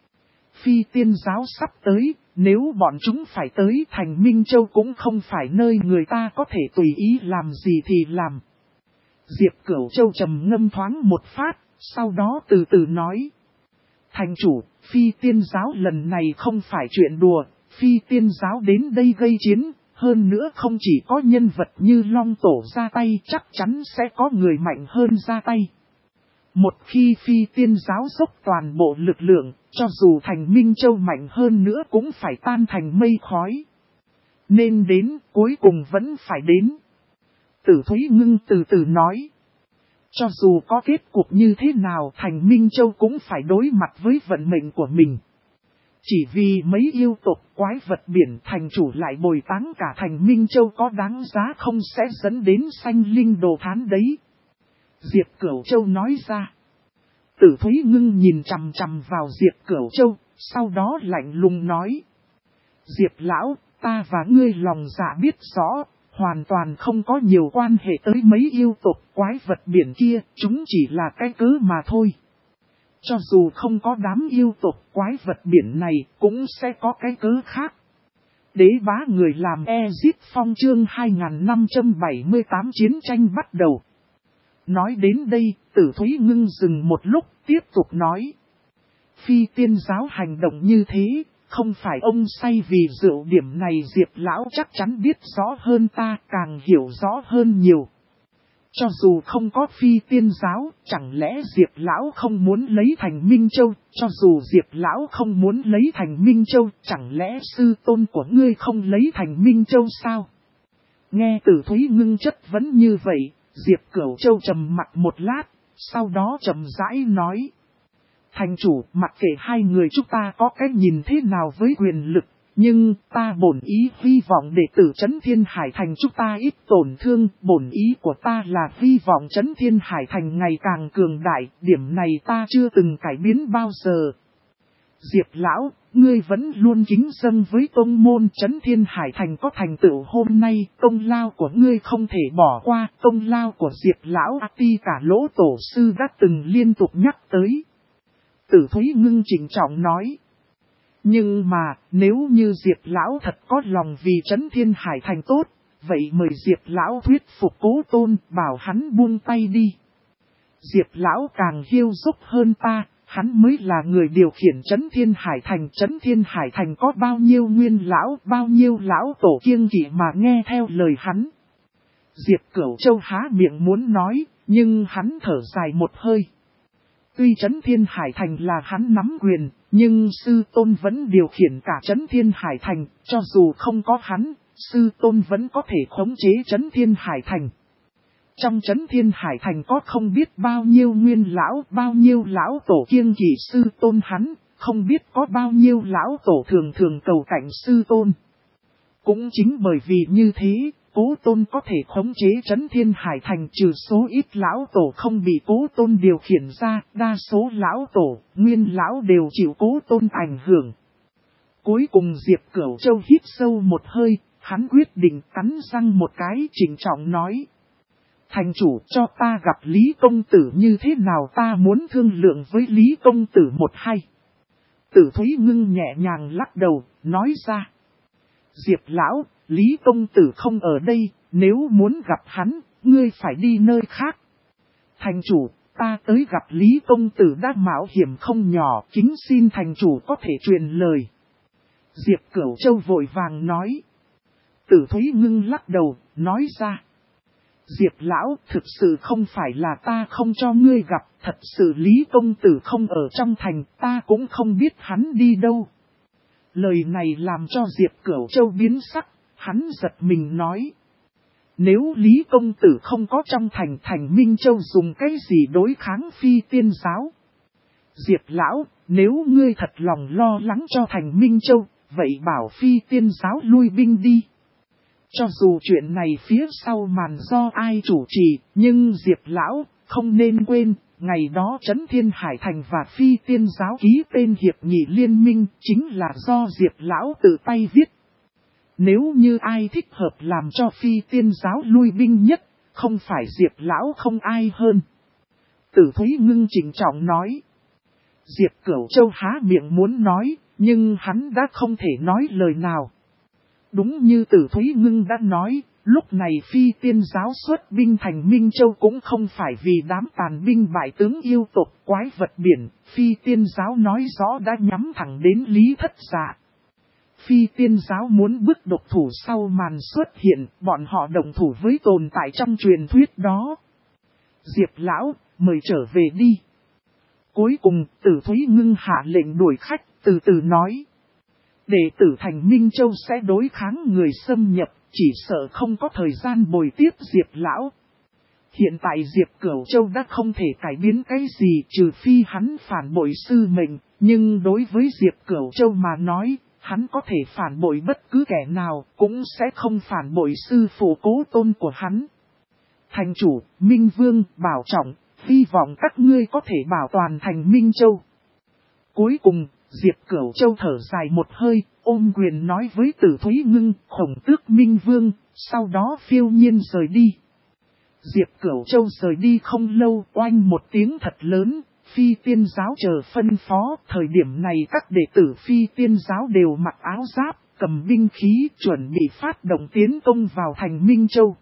Phi Tiên giáo sắp tới, nếu bọn chúng phải tới thành Minh Châu cũng không phải nơi người ta có thể tùy ý làm gì thì làm. Diệp Cửu Châu trầm ngâm thoáng một phát, sau đó từ từ nói. Thành chủ, Phi Tiên giáo lần này không phải chuyện đùa, Phi Tiên giáo đến đây gây chiến, hơn nữa không chỉ có nhân vật như Long Tổ ra tay, chắc chắn sẽ có người mạnh hơn ra tay. Một khi Phi Tiên giáo dốc toàn bộ lực lượng, cho dù thành Minh Châu mạnh hơn nữa cũng phải tan thành mây khói. Nên đến, cuối cùng vẫn phải đến. Tử Thúy Ngưng từ từ nói. Cho dù có kết cục như thế nào, thành Minh Châu cũng phải đối mặt với vận mệnh của mình. Chỉ vì mấy yêu tộc quái vật biển, thành chủ lại bồi táng cả thành Minh Châu có đáng giá không, sẽ dẫn đến sanh linh đồ thán đấy. Diệp Cửu Châu nói ra. Tử Thúy Ngưng nhìn chằm chằm vào Diệp Cửu Châu, sau đó lạnh lùng nói. Diệp lão, ta và ngươi lòng dạ biết rõ, hoàn toàn không có nhiều quan hệ tới mấy yêu tộc quái vật biển kia, chúng chỉ là cái cớ mà thôi. Cho dù không có đám yêu tộc quái vật biển này, cũng sẽ có cái cớ khác. Đế bá người làm Exit Phong chương 2578 chiến tranh bắt đầu. Nói đến đây, Tử Thúy Ngưng dừng một lúc, tiếp tục nói. Phi Tiên giáo hành động như thế, không phải ông say vì rượu, điểm này Diệp lão chắc chắn biết rõ hơn ta, càng hiểu rõ hơn nhiều. Cho dù không có Phi Tiên giáo, chẳng lẽ Diệp lão không muốn lấy thành Minh Châu, cho dù Diệp lão không muốn lấy thành Minh Châu, chẳng lẽ sư tôn của ngươi không lấy thành Minh Châu sao? Nghe Tử Thúy Ngưng chất vấn như vậy, Diệp Cửu Châu trầm mặc một lát, sau đó trầm rãi nói. Thành chủ, mặc kệ hai người chúng ta có cái nhìn thế nào với quyền lực, nhưng ta bổn ý hy vọng đệ tử Trấn Thiên Hải Thành chúng ta ít tổn thương, bổn ý của ta là hy vọng Trấn Thiên Hải Thành ngày càng cường đại, điểm này ta chưa từng cải biến bao giờ. Diệp lão, ngươi vẫn luôn kính dâng với tông môn, Trấn Thiên Hải Thành có thành tựu hôm nay, công lao của ngươi không thể bỏ qua, công lao của Diệp lão Ti cả Lỗ tổ sư đã từng liên tục nhắc tới. Tử Thúy Ngưng trịnh trọng nói. Nhưng mà, nếu như Diệp lão thật có lòng vì Trấn Thiên Hải Thành tốt, vậy mời Diệp lão thuyết phục Cố Tôn, bảo hắn buông tay đi. Diệp lão càng hiêu dốc hơn ta, hắn mới là người điều khiển Trấn Thiên Hải Thành. Trấn Thiên Hải Thành có bao nhiêu nguyên lão, bao nhiêu lão tổ kiêng kỵ mà nghe theo lời hắn. Diệp Cửu Châu há miệng muốn nói, nhưng hắn thở dài một hơi. Tuy Trấn Thiên Hải Thành là hắn nắm quyền, nhưng sư tôn vẫn điều khiển cả Trấn Thiên Hải Thành, cho dù không có hắn, sư tôn vẫn có thể khống chế Trấn Thiên Hải Thành. Trong Trấn Thiên Hải Thành có không biết bao nhiêu nguyên lão, bao nhiêu lão tổ kiêng kỵ sư tôn hắn, không biết có bao nhiêu lão tổ thường thường cầu cạnh sư tôn. Cũng chính bởi vì như thế, Cố Tôn có thể khống chế Trấn Thiên Hải Thành, trừ số ít lão tổ không bị Cố Tôn điều khiển ra, đa số lão tổ, nguyên lão đều chịu Cố Tôn ảnh hưởng. Cuối cùng Diệp Cửu Châu hít sâu một hơi, hắn quyết định cắn răng một cái, trịnh trọng nói: thành chủ, cho ta gặp Lý công tử như thế nào, ta muốn thương lượng với Lý công tử một hay. Tử Thúy Ngưng nhẹ nhàng lắc đầu, nói ra: Diệp lão, Lý công tử không ở đây, nếu muốn gặp hắn, ngươi phải đi nơi khác. Thành chủ, ta tới gặp Lý công tử đã mạo hiểm không nhỏ, kính xin thành chủ có thể truyền lời. Diệp Cửu Châu vội vàng nói. Tử Thúy Ngưng lắc đầu, nói ra: Diệp lão, thực sự không phải là ta không cho ngươi gặp, thật sự Lý công tử không ở trong thành, ta cũng không biết hắn đi đâu. Lời này làm cho Diệp Cửu Châu biến sắc, hắn giật mình nói: nếu Lý công tử không có trong thành, Thành Minh Châu dùng cái gì đối kháng Phi Tiên giáo? Diệp lão, nếu ngươi thật lòng lo lắng cho Thành Minh Châu, vậy bảo Phi Tiên giáo lui binh đi. Cho dù chuyện này phía sau màn do ai chủ trì, nhưng Diệp lão, không nên quên, ngày đó Trấn Thiên Hải Thành và Phi Tiên giáo ký tên hiệp nghị liên minh, chính là do Diệp lão tự tay viết. Nếu như ai thích hợp làm cho Phi Tiên giáo lui binh nhất, không phải Diệp lão không ai hơn. Tử Thúy Ngưng trịnh trọng nói. Diệp Cửu Châu há miệng muốn nói, nhưng hắn đã không thể nói lời nào. Đúng như Tử Thúy Ngưng đã nói, lúc này Phi Tiên giáo xuất binh Thành Minh Châu cũng không phải vì đám tàn binh bại tướng yêu tộc quái vật biển, Phi Tiên giáo nói rõ đã nhắm thẳng đến Lý Thất Dạ. Phi Tiên giáo muốn bức độc thủ sau màn xuất hiện, bọn họ đồng thủ với tồn tại trong truyền thuyết đó. Diệp lão, mời trở về đi. Cuối cùng, Tử Thúy Ngưng hạ lệnh đuổi khách, từ từ nói. Đệ tử Thành Minh Châu sẽ đối kháng người xâm nhập, chỉ sợ không có thời gian bồi tiếp Diệp lão. Hiện tại Diệp Cửu Châu đã không thể cải biến cái gì trừ phi hắn phản bội sư mệnh, nhưng đối với Diệp Cửu Châu mà nói, hắn có thể phản bội bất cứ kẻ nào, cũng sẽ không phản bội sư phụ Cố Tôn của hắn. Thành chủ, Minh Vương, bảo trọng, hy vọng các ngươi có thể bảo toàn Thành Minh Châu. Cuối cùng, Diệp Cửu Châu thở dài một hơi, ôm quyền nói với Tử Thúy Ngưng, Khổng Tước Minh Vương, sau đó phiêu nhiên rời đi. Diệp Cửu Châu rời đi không lâu, oanh một tiếng thật lớn, Phi Tiên giáo chờ phân phó, thời điểm này các đệ tử Phi Tiên giáo đều mặc áo giáp, cầm binh khí, chuẩn bị phát động tiến công vào Thành Minh Châu.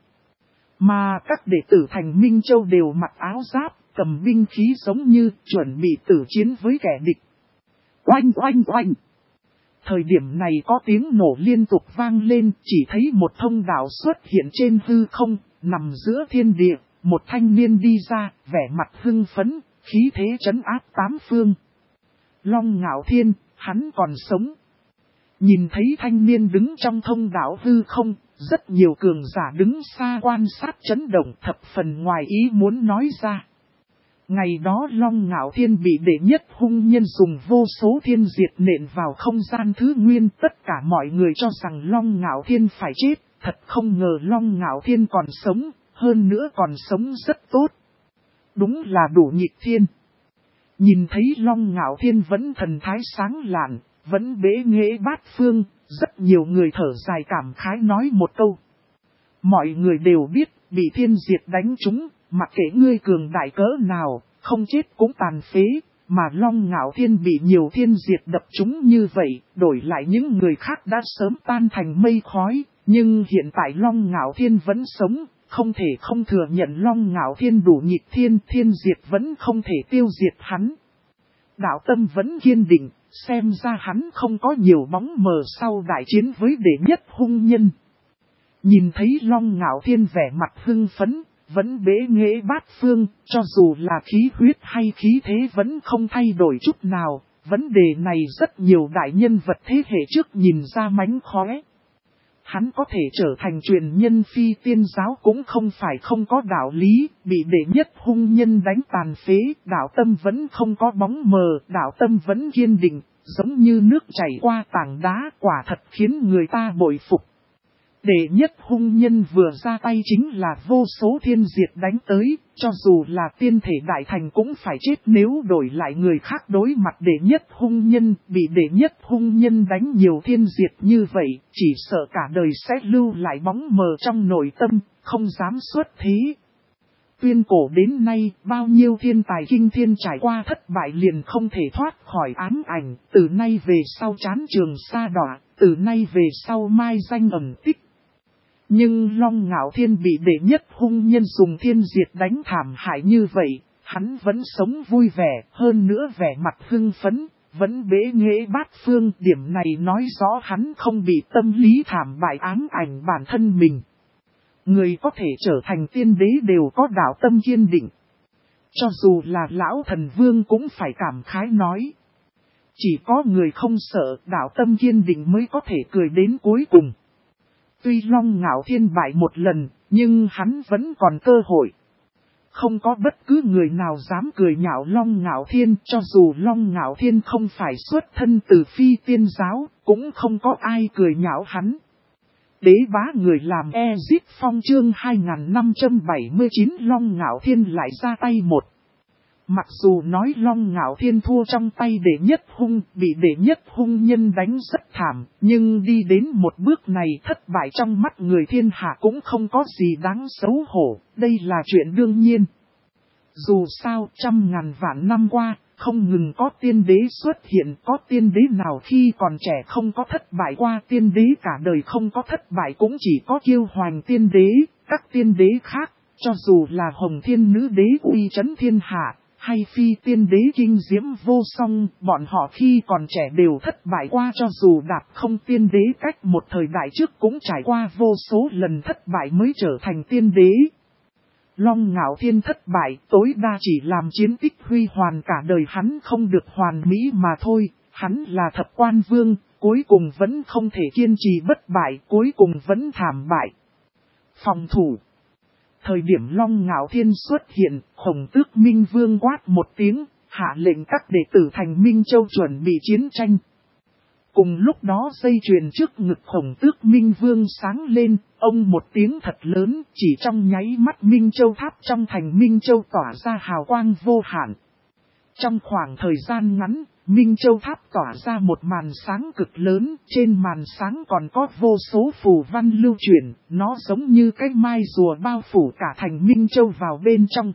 Mà các đệ tử Thành Minh Châu đều mặc áo giáp, cầm binh khí giống như chuẩn bị tử chiến với kẻ địch. Oanh oanh oanh! Thời điểm này có tiếng nổ liên tục vang lên, chỉ thấy một thông đạo xuất hiện trên hư không, nằm giữa thiên địa, một thanh niên đi ra, vẻ mặt hưng phấn, khí thế trấn áp tám phương. Long Ngạo Thiên, hắn còn sống. Nhìn thấy thanh niên đứng trong thông đạo hư không, rất nhiều cường giả đứng xa quan sát chấn động, thập phần ngoài ý muốn nói ra. Ngày đó Long Ngạo Thiên bị đệ nhất hung nhân dùng vô số thiên diệt nện vào không gian thứ nguyên, tất cả mọi người cho rằng Long Ngạo Thiên phải chết, thật không ngờ Long Ngạo Thiên còn sống, hơn nữa còn sống rất tốt. Đúng là đủ nhịp thiên. Nhìn thấy Long Ngạo Thiên vẫn thần thái sáng lạn, vẫn bế nghệ bát phương, rất nhiều người thở dài cảm khái nói một câu. Mọi người đều biết, bị thiên diệt đánh trúng, mặc kệ ngươi cường đại cỡ nào, không chết cũng tàn phế, mà Long Ngạo Thiên bị nhiều thiên diệt đập trúng như vậy, đổi lại những người khác đã sớm tan thành mây khói, nhưng hiện tại Long Ngạo Thiên vẫn sống, không thể không thừa nhận Long Ngạo Thiên đủ nhịp thiên, thiên diệt vẫn không thể tiêu diệt hắn. Đạo tâm vẫn kiên định, xem ra hắn không có nhiều bóng mờ sau đại chiến với đệ nhất hung nhân. Nhìn thấy Long Ngạo Thiên vẻ mặt hưng phấn, vẫn bế nghệ bát phương, cho dù là khí huyết hay khí thế vẫn không thay đổi chút nào, vấn đề này rất nhiều đại nhân vật thế hệ trước nhìn ra mánh khóe. Hắn có thể trở thành truyền nhân Phi Tiên giáo cũng không phải không có đạo lý, bị đệ nhất hung nhân đánh tàn phế, đạo tâm vẫn không có bóng mờ, đạo tâm vẫn kiên định, giống như nước chảy qua tảng đá, quả thật khiến người ta bội phục. Đệ nhất hung nhân vừa ra tay chính là vô số thiên diệt đánh tới, cho dù là tiên thể đại thành cũng phải chết nếu đổi lại người khác đối mặt đệ nhất hung nhân, bị đệ nhất hung nhân đánh nhiều thiên diệt như vậy, chỉ sợ cả đời sẽ lưu lại bóng mờ trong nội tâm, không dám xuất thế. Tuyên cổ đến nay, bao nhiêu thiên tài kinh thiên trải qua thất bại liền không thể thoát khỏi ám ảnh, từ nay về sau chán trường sa đọa, từ nay về sau mai danh ẩn tích. Nhưng Long Ngạo Thiên bị đệ nhất hung nhân dùng thiên diệt đánh thảm hại như vậy, hắn vẫn sống vui vẻ, hơn nữa vẻ mặt hưng phấn, vẫn bế nghệ bát phương. Điểm này nói rõ hắn không bị tâm lý thảm bại ám ảnh bản thân mình. Người có thể trở thành tiên đế đều có đạo tâm kiên định. Cho dù là lão thần vương cũng phải cảm khái nói. Chỉ có người không sợ đạo tâm kiên định mới có thể cười đến cuối cùng. Tuy Long Ngạo Thiên bại một lần, nhưng hắn vẫn còn cơ hội. Không có bất cứ người nào dám cười nhạo Long Ngạo Thiên, cho dù Long Ngạo Thiên không phải xuất thân từ phi tiên giáo, cũng không có ai cười nhạo hắn. Đế bá người làm Ezip Phong chương 2579 Long Ngạo Thiên lại ra tay một. Mặc dù nói Long Ngạo Thiên thua trong tay đệ nhất hung, bị đệ nhất hung nhân đánh rất thảm, nhưng đi đến một bước này thất bại trong mắt người thiên hạ cũng không có gì đáng xấu hổ, đây là chuyện đương nhiên. Dù sao trăm ngàn vạn năm qua, không ngừng có tiên đế xuất hiện, có tiên đế nào khi còn trẻ không có thất bại qua, tiên đế cả đời không có thất bại cũng chỉ có Kiêu Hoành tiên đế, các tiên đế khác, cho dù là Hồng Thiên nữ đế uy chấn thiên hạ, hay phi tiên đế kinh diễm vô song, bọn họ khi còn trẻ đều thất bại qua, cho dù đạp không tiên đế cách một thời đại trước cũng trải qua vô số lần thất bại mới trở thành tiên đế. Long Ngạo Thiên thất bại tối đa chỉ làm chiến tích huy hoàn cả đời hắn không được hoàn mỹ mà thôi, hắn là thập quan vương, cuối cùng vẫn không thể kiên trì bất bại, cuối cùng vẫn thảm bại. Phòng thủ. Thời điểm Long Ngạo Thiên xuất hiện, Khổng Tước Minh Vương quát một tiếng, hạ lệnh các đệ tử thành Minh Châu chuẩn bị chiến tranh. Cùng lúc đó dây chuyền trước ngực Khổng Tước Minh Vương sáng lên, ông một tiếng thật lớn, chỉ trong nháy mắt Minh Châu tháp trong thành Minh Châu tỏa ra hào quang vô hạn. Trong khoảng thời gian ngắn, Minh Châu tháp tỏa ra một màn sáng cực lớn, trên màn sáng còn có vô số phù văn lưu chuyển, nó giống như cái mai rùa bao phủ cả thành Minh Châu vào bên trong.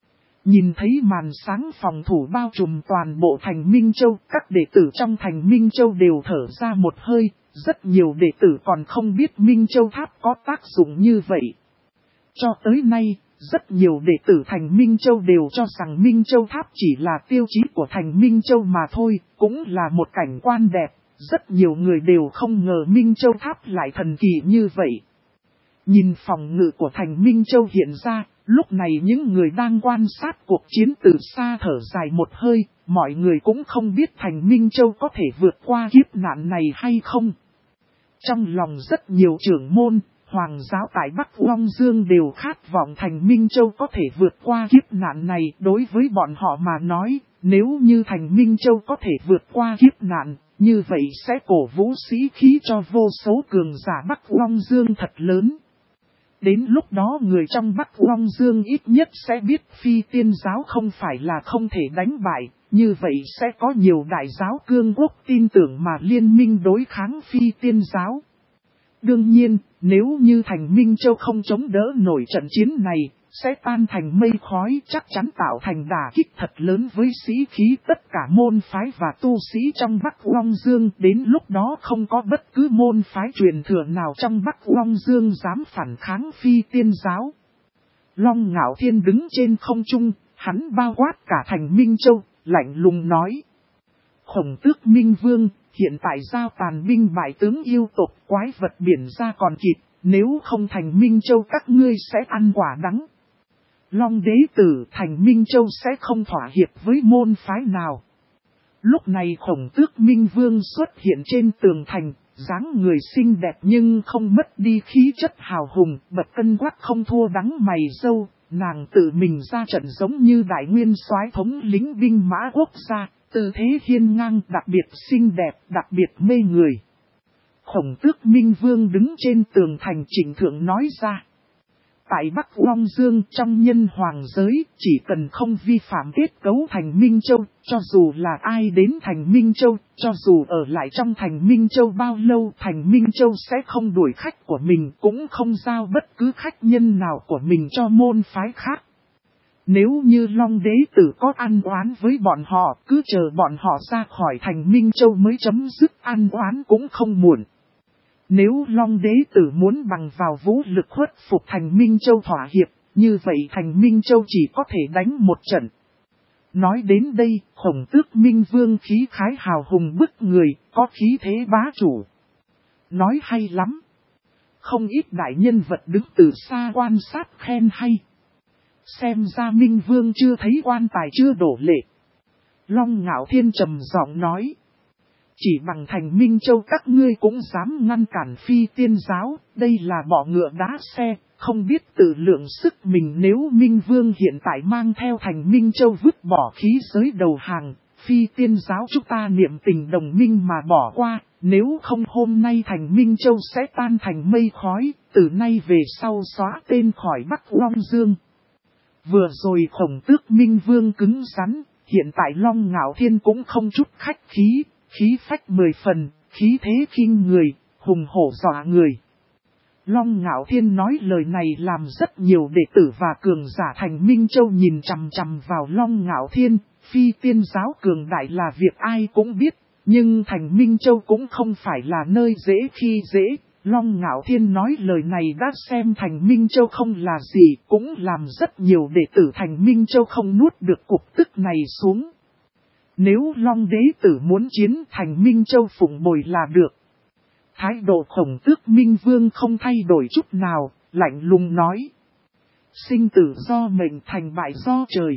Nhìn thấy màn sáng phòng thủ bao trùm toàn bộ thành Minh Châu, các đệ tử trong thành Minh Châu đều thở ra một hơi, rất nhiều đệ tử còn không biết Minh Châu tháp có tác dụng như vậy. Cho tới nay, rất nhiều đệ tử thành Minh Châu đều cho rằng Minh Châu tháp chỉ là tiêu chí của thành Minh Châu mà thôi, cũng là một cảnh quan đẹp, rất nhiều người đều không ngờ Minh Châu tháp lại thần kỳ như vậy. Nhìn phòng ngự của thành Minh Châu hiện ra, lúc này những người đang quan sát cuộc chiến từ xa thở dài một hơi, mọi người cũng không biết thành Minh Châu có thể vượt qua kiếp nạn này hay không. Trong lòng rất nhiều trưởng môn, hoàng giáo tại Bắc Long Dương đều khát vọng thành Minh Châu có thể vượt qua kiếp nạn này. Đối với bọn họ mà nói, nếu như thành Minh Châu có thể vượt qua kiếp nạn, như vậy sẽ cổ vũ sĩ khí cho vô số cường giả Bắc Long Dương thật lớn. Đến lúc đó người trong Bắc Long Dương ít nhất sẽ biết phi tiên giáo không phải là không thể đánh bại, như vậy sẽ có nhiều đại giáo cương quốc tin tưởng mà liên minh đối kháng phi tiên giáo. Đương nhiên, nếu như thành Minh Châu không chống đỡ nổi trận chiến này, sẽ tan thành mây khói, chắc chắn tạo thành đả kích thật lớn với sĩ khí tất cả môn phái và tu sĩ trong Bắc Long Dương. Đến lúc đó không có bất cứ môn phái truyền thừa nào trong Bắc Long Dương dám phản kháng phi tiên giáo. Long Ngạo Thiên đứng trên không trung, hắn bao quát cả thành Minh Châu, lạnh lùng nói. Khổng Tước Minh Vương, hiện tại giao tàn binh bại tướng yêu tộc quái vật biển ra còn kịp, nếu không thành Minh Châu các ngươi sẽ ăn quả đắng. Long đế tử thành Minh Châu sẽ không thỏa hiệp với môn phái nào. Lúc này Khổng Tước Minh Vương xuất hiện trên tường thành, dáng người xinh đẹp nhưng không mất đi khí chất hào hùng, bật cân quắc không thua đắng mày râu, nàng tự mình ra trận giống như đại nguyên soái thống lĩnh binh mã quốc gia, tư thế hiên ngang đặc biệt xinh đẹp, đặc biệt mê người. Khổng Tước Minh Vương đứng trên tường thành trịnh thượng nói ra. Tại Bắc Long Dương trong nhân hoàng giới, chỉ cần không vi phạm kết cấu thành Minh Châu, cho dù là ai đến thành Minh Châu, cho dù ở lại trong thành Minh Châu bao lâu, thành Minh Châu sẽ không đuổi khách của mình, cũng không giao bất cứ khách nhân nào của mình cho môn phái khác. Nếu như Long Đế Tử có ăn oán với bọn họ, cứ chờ bọn họ ra khỏi thành Minh Châu mới chấm dứt ăn oán cũng không muộn. Nếu Long Đế Tử muốn bằng vào vũ lực khuất phục thành Minh Châu thỏa hiệp, như vậy thành Minh Châu chỉ có thể đánh một trận. Nói đến đây, Khổng Tước Minh Vương khí khái hào hùng bức người, có khí thế bá chủ. Nói hay lắm. Không ít đại nhân vật đứng từ xa quan sát khen hay. Xem ra Minh Vương chưa thấy quan tài chưa đổ lệ. Long Ngạo Thiên trầm giọng nói. Chỉ bằng thành Minh Châu các ngươi cũng dám ngăn cản Phi Tiên giáo, đây là bỏ ngựa đá xe, không biết tự lượng sức mình. Nếu Minh Vương hiện tại mang theo thành Minh Châu vứt bỏ khí giới đầu hàng, Phi Tiên giáo chúng ta niệm tình đồng minh mà bỏ qua, nếu không hôm nay thành Minh Châu sẽ tan thành mây khói, từ nay về sau xóa tên khỏi Bắc Long Dương. Vừa rồi Khổng Tước Minh Vương cứng rắn, hiện tại Long Ngạo Thiên cũng không chút khách khí. Khí phách 10 phần, khí thế khinh người, hùng hổ dọa người. Long Ngạo Thiên nói lời này làm rất nhiều đệ tử và cường giả thành Minh Châu nhìn chằm chằm vào Long Ngạo Thiên. Phi Tiên giáo cường đại là việc ai cũng biết, nhưng thành Minh Châu cũng không phải là nơi dễ khi dễ. Long Ngạo Thiên nói lời này đã xem thành Minh Châu không là gì, cũng làm rất nhiều đệ tử thành Minh Châu không nuốt được cục tức này xuống. Nếu Long Đế Tử muốn chiến thành Minh Châu phụng bồi là được. Thái độ Khổng Tước Minh Vương không thay đổi chút nào, lạnh lùng nói. Sinh tử do mệnh, thành bại do trời.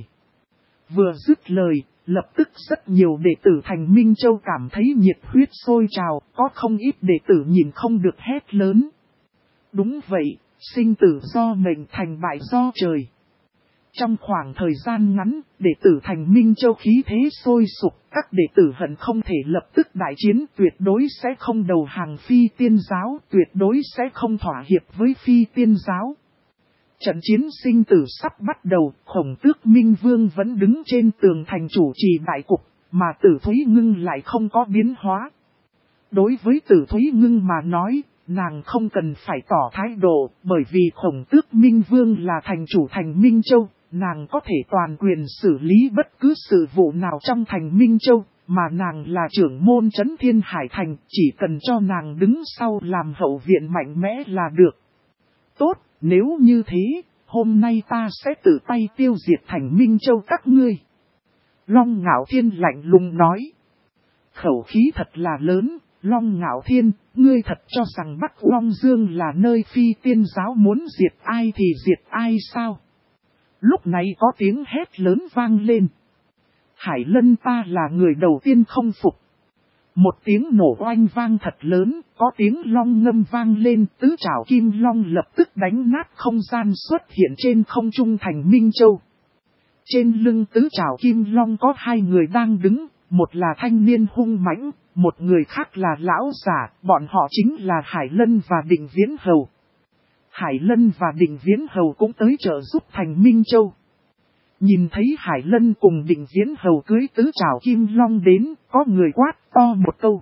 Vừa dứt lời, lập tức rất nhiều đệ tử thành Minh Châu cảm thấy nhiệt huyết sôi trào, có không ít đệ tử nhìn không được hét lớn. Đúng vậy, sinh tử do mệnh, thành bại do trời. Trong khoảng thời gian ngắn, đệ tử thành Minh Châu khí thế sôi sục, các đệ tử hận không thể lập tức đại chiến, tuyệt đối sẽ không đầu hàng Phi Tiên giáo, tuyệt đối sẽ không thỏa hiệp với Phi Tiên giáo. Trận chiến sinh tử sắp bắt đầu, Khổng Tước Minh Vương vẫn đứng trên tường thành chủ trì đại cục, mà Tử Thúy Ngưng lại không có biến hóa. Đối với Tử Thúy Ngưng mà nói, nàng không cần phải tỏ thái độ, bởi vì Khổng Tước Minh Vương là thành chủ thành Minh Châu. Nàng có thể toàn quyền xử lý bất cứ sự vụ nào trong thành Minh Châu, mà nàng là trưởng môn trấn Thiên Hải Thành, chỉ cần cho nàng đứng sau làm hậu viện mạnh mẽ là được. Tốt, nếu như thế, hôm nay ta sẽ tự tay tiêu diệt thành Minh Châu các ngươi. Long Ngạo Thiên lạnh lùng nói. Khẩu khí thật là lớn, Long Ngạo Thiên, ngươi thật cho rằng Bắc Long Dương là nơi Phi Tiên giáo muốn diệt ai thì diệt ai sao? Lúc này có tiếng hét lớn vang lên. Hải Lân ta là người đầu tiên không phục. Một tiếng nổ oanh vang thật lớn, có tiếng long ngâm vang lên, tứ trảo kim long lập tức đánh nát không gian xuất hiện trên không trung thành Minh Châu. Trên lưng tứ trảo kim long có hai người đang đứng, một là thanh niên hung mãnh, một người khác là lão giả, bọn họ chính là Hải Lân và Định Viễn Hầu. Hải Lân và Định Viễn Hầu cũng tới trợ giúp thành Minh Châu. Nhìn thấy Hải Lân cùng Định Viễn Hầu cưới tứ trảo kim long đến, có người quát to một câu.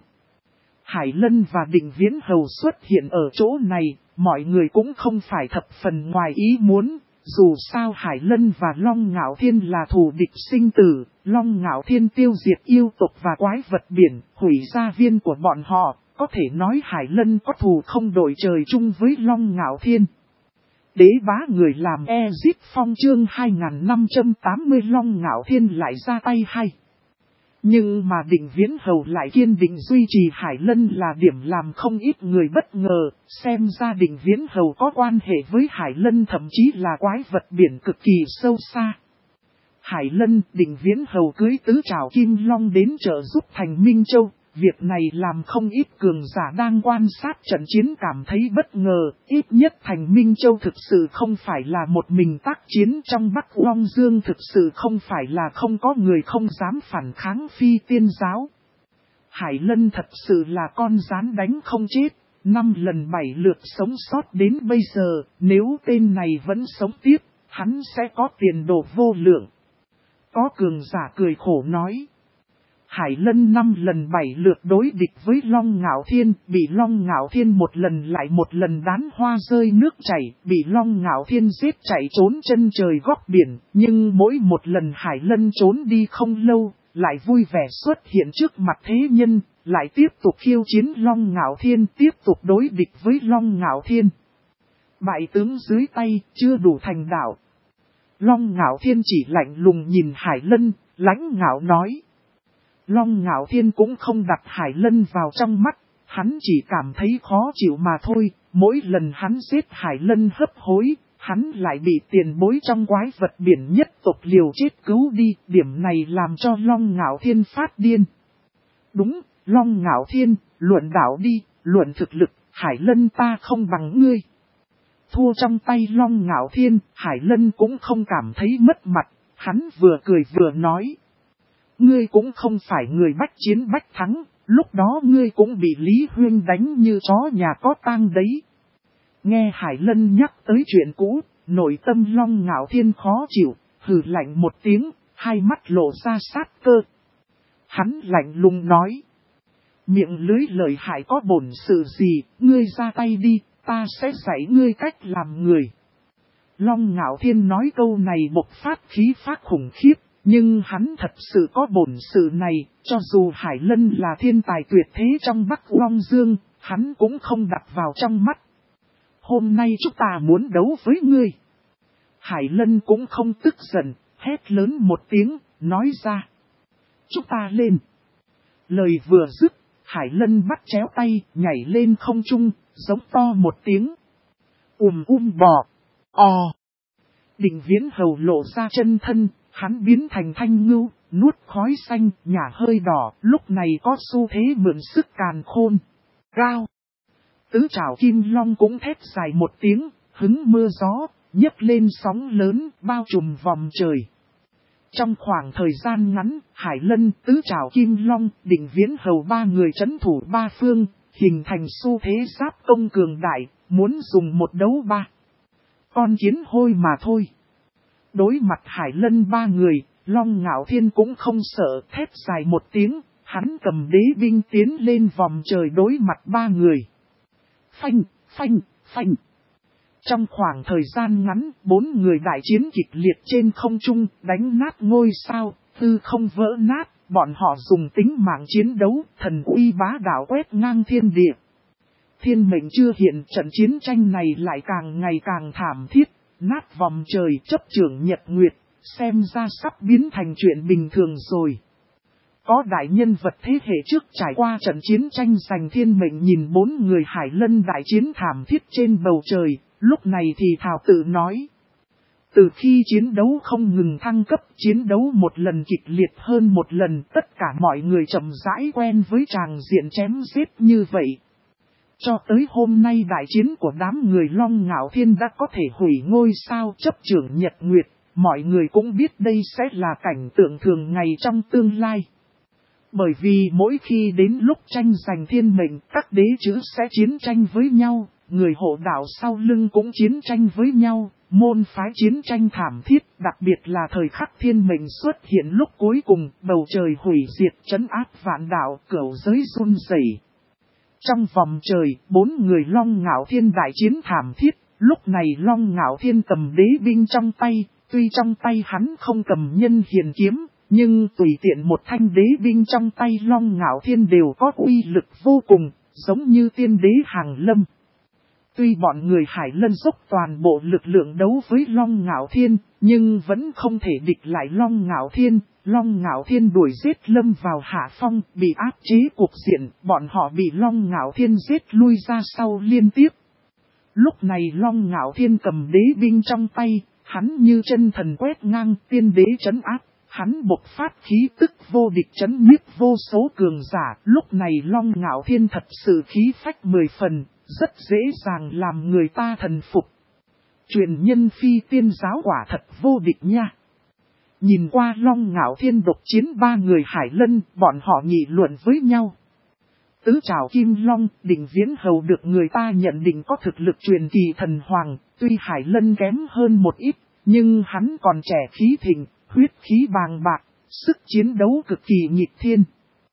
Hải Lân và Định Viễn Hầu xuất hiện ở chỗ này, mọi người cũng không phải thập phần ngoài ý muốn. Dù sao Hải Lân và Long Ngạo Thiên là thù địch sinh tử, Long Ngạo Thiên tiêu diệt yêu tộc và quái vật biển, hủy gia viên của bọn họ. Có thể nói Hải Lân có thù không đổi trời chung với Long Ngạo Thiên. Đế bá người làm Exit Phong chương 2580 Long Ngạo Thiên lại ra tay hay. Nhưng mà Định Viễn Hầu lại kiên định duy trì Hải Lân là điểm làm không ít người bất ngờ, xem ra Định Viễn Hầu có quan hệ với Hải Lân thậm chí là quái vật biển cực kỳ sâu xa. Hải Lân, Định Viễn Hầu cưới tứ trảo kim long đến trợ giúp thành Minh Châu. Việc này làm không ít cường giả đang quan sát trận chiến cảm thấy bất ngờ, ít nhất thành Minh Châu thực sự không phải là một mình tác chiến trong Bắc Long Dương, thực sự không phải là không có người không dám phản kháng Phi Tiên giáo. Hải Lân thật sự là con rắn đánh không chết, 5 lần 7 lượt sống sót đến bây giờ, nếu tên này vẫn sống tiếp, hắn sẽ có tiền đồ vô lượng. Có cường giả cười khổ nói. Hải Lân 5 lần 7 lượt đối địch với Long Ngạo Thiên, bị Long Ngạo Thiên một lần lại một lần đán hoa rơi nước chảy, bị Long Ngạo Thiên giết chạy trốn chân trời góc biển, nhưng mỗi một lần Hải Lân trốn đi không lâu, lại vui vẻ xuất hiện trước mặt thế nhân, lại tiếp tục khiêu chiến Long Ngạo Thiên, tiếp tục đối địch với Long Ngạo Thiên. Bại tướng dưới tay, chưa đủ thành đạo. Long Ngạo Thiên chỉ lạnh lùng nhìn Hải Lân, lãnh ngạo nói. Long Ngạo Thiên cũng không đặt Hải Lân vào trong mắt, hắn chỉ cảm thấy khó chịu mà thôi, mỗi lần hắn giết Hải Lân hấp hối, hắn lại bị tiền bối trong quái vật biển nhất tộc liều chết cứu đi, điểm này làm cho Long Ngạo Thiên phát điên. Đúng, Long Ngạo Thiên, luận đạo đi, luận thực lực, Hải Lân ta không bằng ngươi. Thua trong tay Long Ngạo Thiên, Hải Lân cũng không cảm thấy mất mặt, hắn vừa cười vừa nói. Ngươi cũng không phải người bách chiến bách thắng, lúc đó ngươi cũng bị Lý Huyên đánh như chó nhà có tang đấy. Nghe Hải Lân nhắc tới chuyện cũ, nội tâm Long Ngạo Thiên khó chịu, hừ lạnh một tiếng, hai mắt lộ ra sát cơ. Hắn lạnh lùng nói. Miệng lưới lời hại có bổn sự gì, ngươi ra tay đi, ta sẽ dạy ngươi cách làm người. Long Ngạo Thiên nói câu này bộc phát khí phách khủng khiếp. Nhưng hắn thật sự có bổn sự này, cho dù Hải Lân là thiên tài tuyệt thế trong Bắc Long Dương, hắn cũng không đặt vào trong mắt. Hôm nay chúng ta muốn đấu với ngươi. Hải Lân cũng không tức giận, hét lớn một tiếng, nói ra. Chúng ta lên. Lời vừa dứt, Hải Lân bắt chéo tay, nhảy lên không trung, giống to một tiếng. Bò. Định Viễn Hầu lộ ra chân thân. Hắn biến thành thanh ngưu, nuốt khói xanh, nhả hơi đỏ, lúc này có xu thế mượn sức càn khôn. Gao. Tứ trảo kim long cũng thét dài một tiếng, hứng mưa gió, nhấc lên sóng lớn, bao trùm vòng trời. Trong khoảng thời gian ngắn, Hải Lân, tứ trảo kim long, Định Viễn Hầu ba người trấn thủ ba phương, hình thành xu thế giáp công cường đại, muốn dùng một đấu ba. Con kiến hôi mà thôi. Đối mặt Hải Lân ba người, Long Ngạo Thiên cũng không sợ, thét dài một tiếng, hắn cầm đế binh tiến lên vòng trời đối mặt ba người. Phanh. Trong khoảng thời gian ngắn, 4 người đại chiến kịch liệt trên không trung, đánh nát ngôi sao, hư không vỡ nát, bọn họ dùng tính mạng chiến đấu, thần uy bá đạo quét ngang thiên địa. Thiên mệnh chưa hiện, trận chiến tranh này lại càng ngày càng thảm thiết. Nát vòng trời chấp trưởng nhật nguyệt, xem ra sắp biến thành chuyện bình thường rồi. Có đại nhân vật thế hệ trước trải qua trận chiến tranh giành thiên mệnh nhìn 4 người Hải Lân đại chiến thảm thiết trên bầu trời, lúc này thì thảo tự nói. Từ khi chiến đấu không ngừng thăng cấp, chiến đấu một lần kịch liệt hơn một lần, tất cả mọi người chậm rãi quen với tràng diện chém giết như vậy. Cho tới hôm nay đại chiến của đám người Long Ngạo Thiên đã có thể hủy ngôi sao chấp trưởng nhật nguyệt, mọi người cũng biết đây sẽ là cảnh tượng thường ngày trong tương lai. Bởi vì mỗi khi đến lúc tranh giành thiên mệnh, các đế chữ sẽ chiến tranh với nhau, người hộ đạo sau lưng cũng chiến tranh với nhau, môn phái chiến tranh thảm thiết, đặc biệt là thời khắc thiên mệnh xuất hiện lúc cuối cùng, bầu trời hủy diệt trấn áp vạn đạo, cửu giới run rẩy. Trong vòng trời, 4 người Long Ngạo Thiên đại chiến thảm thiết, lúc này Long Ngạo Thiên cầm đế binh trong tay, tuy trong tay hắn không cầm nhân hiền kiếm, nhưng tùy tiện một thanh đế binh trong tay Long Ngạo Thiên đều có uy lực vô cùng, giống như tiên đế hàng lâm. Tuy bọn người Hải Lân dốc toàn bộ lực lượng đấu với Long Ngạo Thiên, nhưng vẫn không thể địch lại Long Ngạo Thiên. Long Ngạo Thiên đuổi giết lâm vào hạ phong, bị áp chế cuộc diện, bọn họ bị Long Ngạo Thiên giết lui ra sau liên tiếp. Lúc này Long Ngạo Thiên cầm đế binh trong tay, hắn như chân thần quét ngang tiên đế trấn áp, hắn bộc phát khí tức vô địch trấn nhiếp vô số cường giả. Lúc này Long Ngạo Thiên thật sự khí phách 10 phần, rất dễ dàng làm người ta thần phục. Truyền nhân phi tiên giáo quả thật vô địch nha. Nhìn qua Long Ngạo Thiên độc chiến 3 người Hải Lân, bọn họ nghị luận với nhau. Tứ trảo kim long, Định Viễn Hầu được người ta nhận định có thực lực truyền kỳ thần hoàng, tuy Hải Lân kém hơn một ít, nhưng hắn còn trẻ khí thịnh, huyết khí bàng bạc, sức chiến đấu cực kỳ nghịch thiên.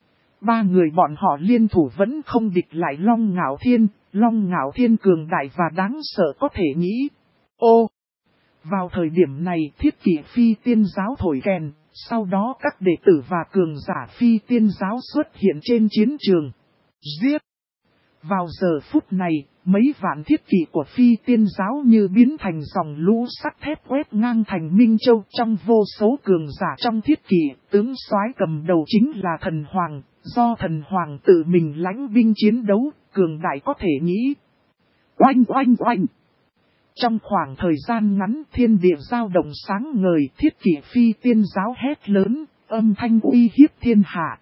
Ba người bọn họ liên thủ vẫn không địch lại Long Ngạo Thiên, Long Ngạo Thiên cường đại và đáng sợ có thể nghĩ. Ô! Vào thời điểm này Thiết Kỷ Phi Tiên Giáo thổi kèn, sau đó các đệ tử và cường giả Phi Tiên Giáo xuất hiện trên chiến trường. Giết! Vào giờ phút này, mấy vạn thiết kỵ của Phi Tiên Giáo như biến thành dòng lũ sắt thép quét ngang thành Minh Châu. Trong vô số cường giả trong thiết kỵ, tướng soái cầm đầu chính là Thần Hoàng, do Thần Hoàng tự mình lãnh binh chiến đấu, cường đại có thể nghĩ. Oanh oanh oanh! Trong khoảng thời gian ngắn thiên địa dao động sáng ngời, thiết kỵ Phi Tiên Giáo hét lớn, âm thanh uy hiếp thiên hạ.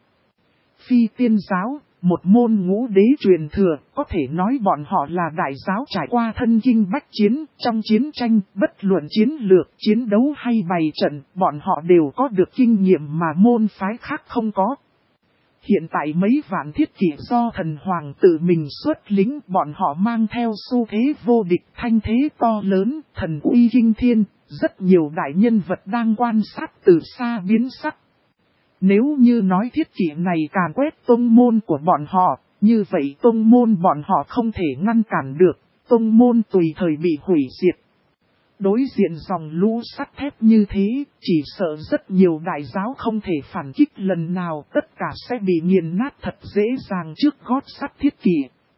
Phi Tiên Giáo, một môn ngũ đế truyền thừa, có thể nói bọn họ là đại giáo trải qua thân kinh bách chiến, trong chiến tranh, bất luận chiến lược, chiến đấu hay bày trận, bọn họ đều có được kinh nghiệm mà môn phái khác không có. Hiện tại mấy vạn thiết kỵ do Thần Hoàng tự mình xuất lính, bọn họ mang theo xu thế vô địch, thanh thế to lớn, thần uy kinh thiên, rất nhiều đại nhân vật đang quan sát từ xa biến sắc. Nếu như nói thiết kỵ này càn quét tông môn của bọn họ, như vậy tông môn bọn họ không thể ngăn cản được, tông môn tùy thời bị hủy diệt. Đối diện dòng lũ sắt thép như thế, chỉ sợ rất nhiều đại giáo không thể phản kích lần nào, tất cả sẽ bị nghiền nát thật dễ dàng trước gót sắt thiết kỵ.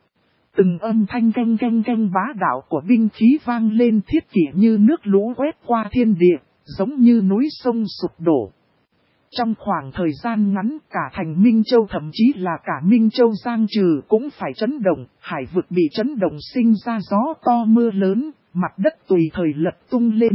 Từng âm thanh canh canh canh bá đạo của binh khí vang lên, thiết kỵ như nước lũ quét qua thiên địa, giống như núi sông sụp đổ. Trong khoảng thời gian ngắn cả thành Minh Châu thậm chí là cả Minh Châu Giang Trừ cũng phải chấn động, hải vực bị chấn động sinh ra gió to mưa lớn, mặt đất tùy thời lật tung lên.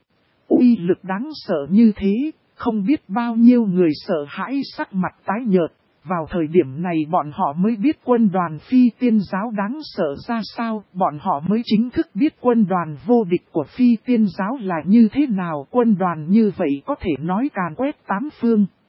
Uy lực đáng sợ như thế, không biết bao nhiêu người sợ hãi sắc mặt tái nhợt. Vào thời điểm này bọn họ mới biết quân đoàn Phi Tiên Giáo đáng sợ ra sao, bọn họ mới chính thức biết quân đoàn vô địch của Phi Tiên Giáo là như thế nào. Quân đoàn như vậy có thể nói càn quét tám phương.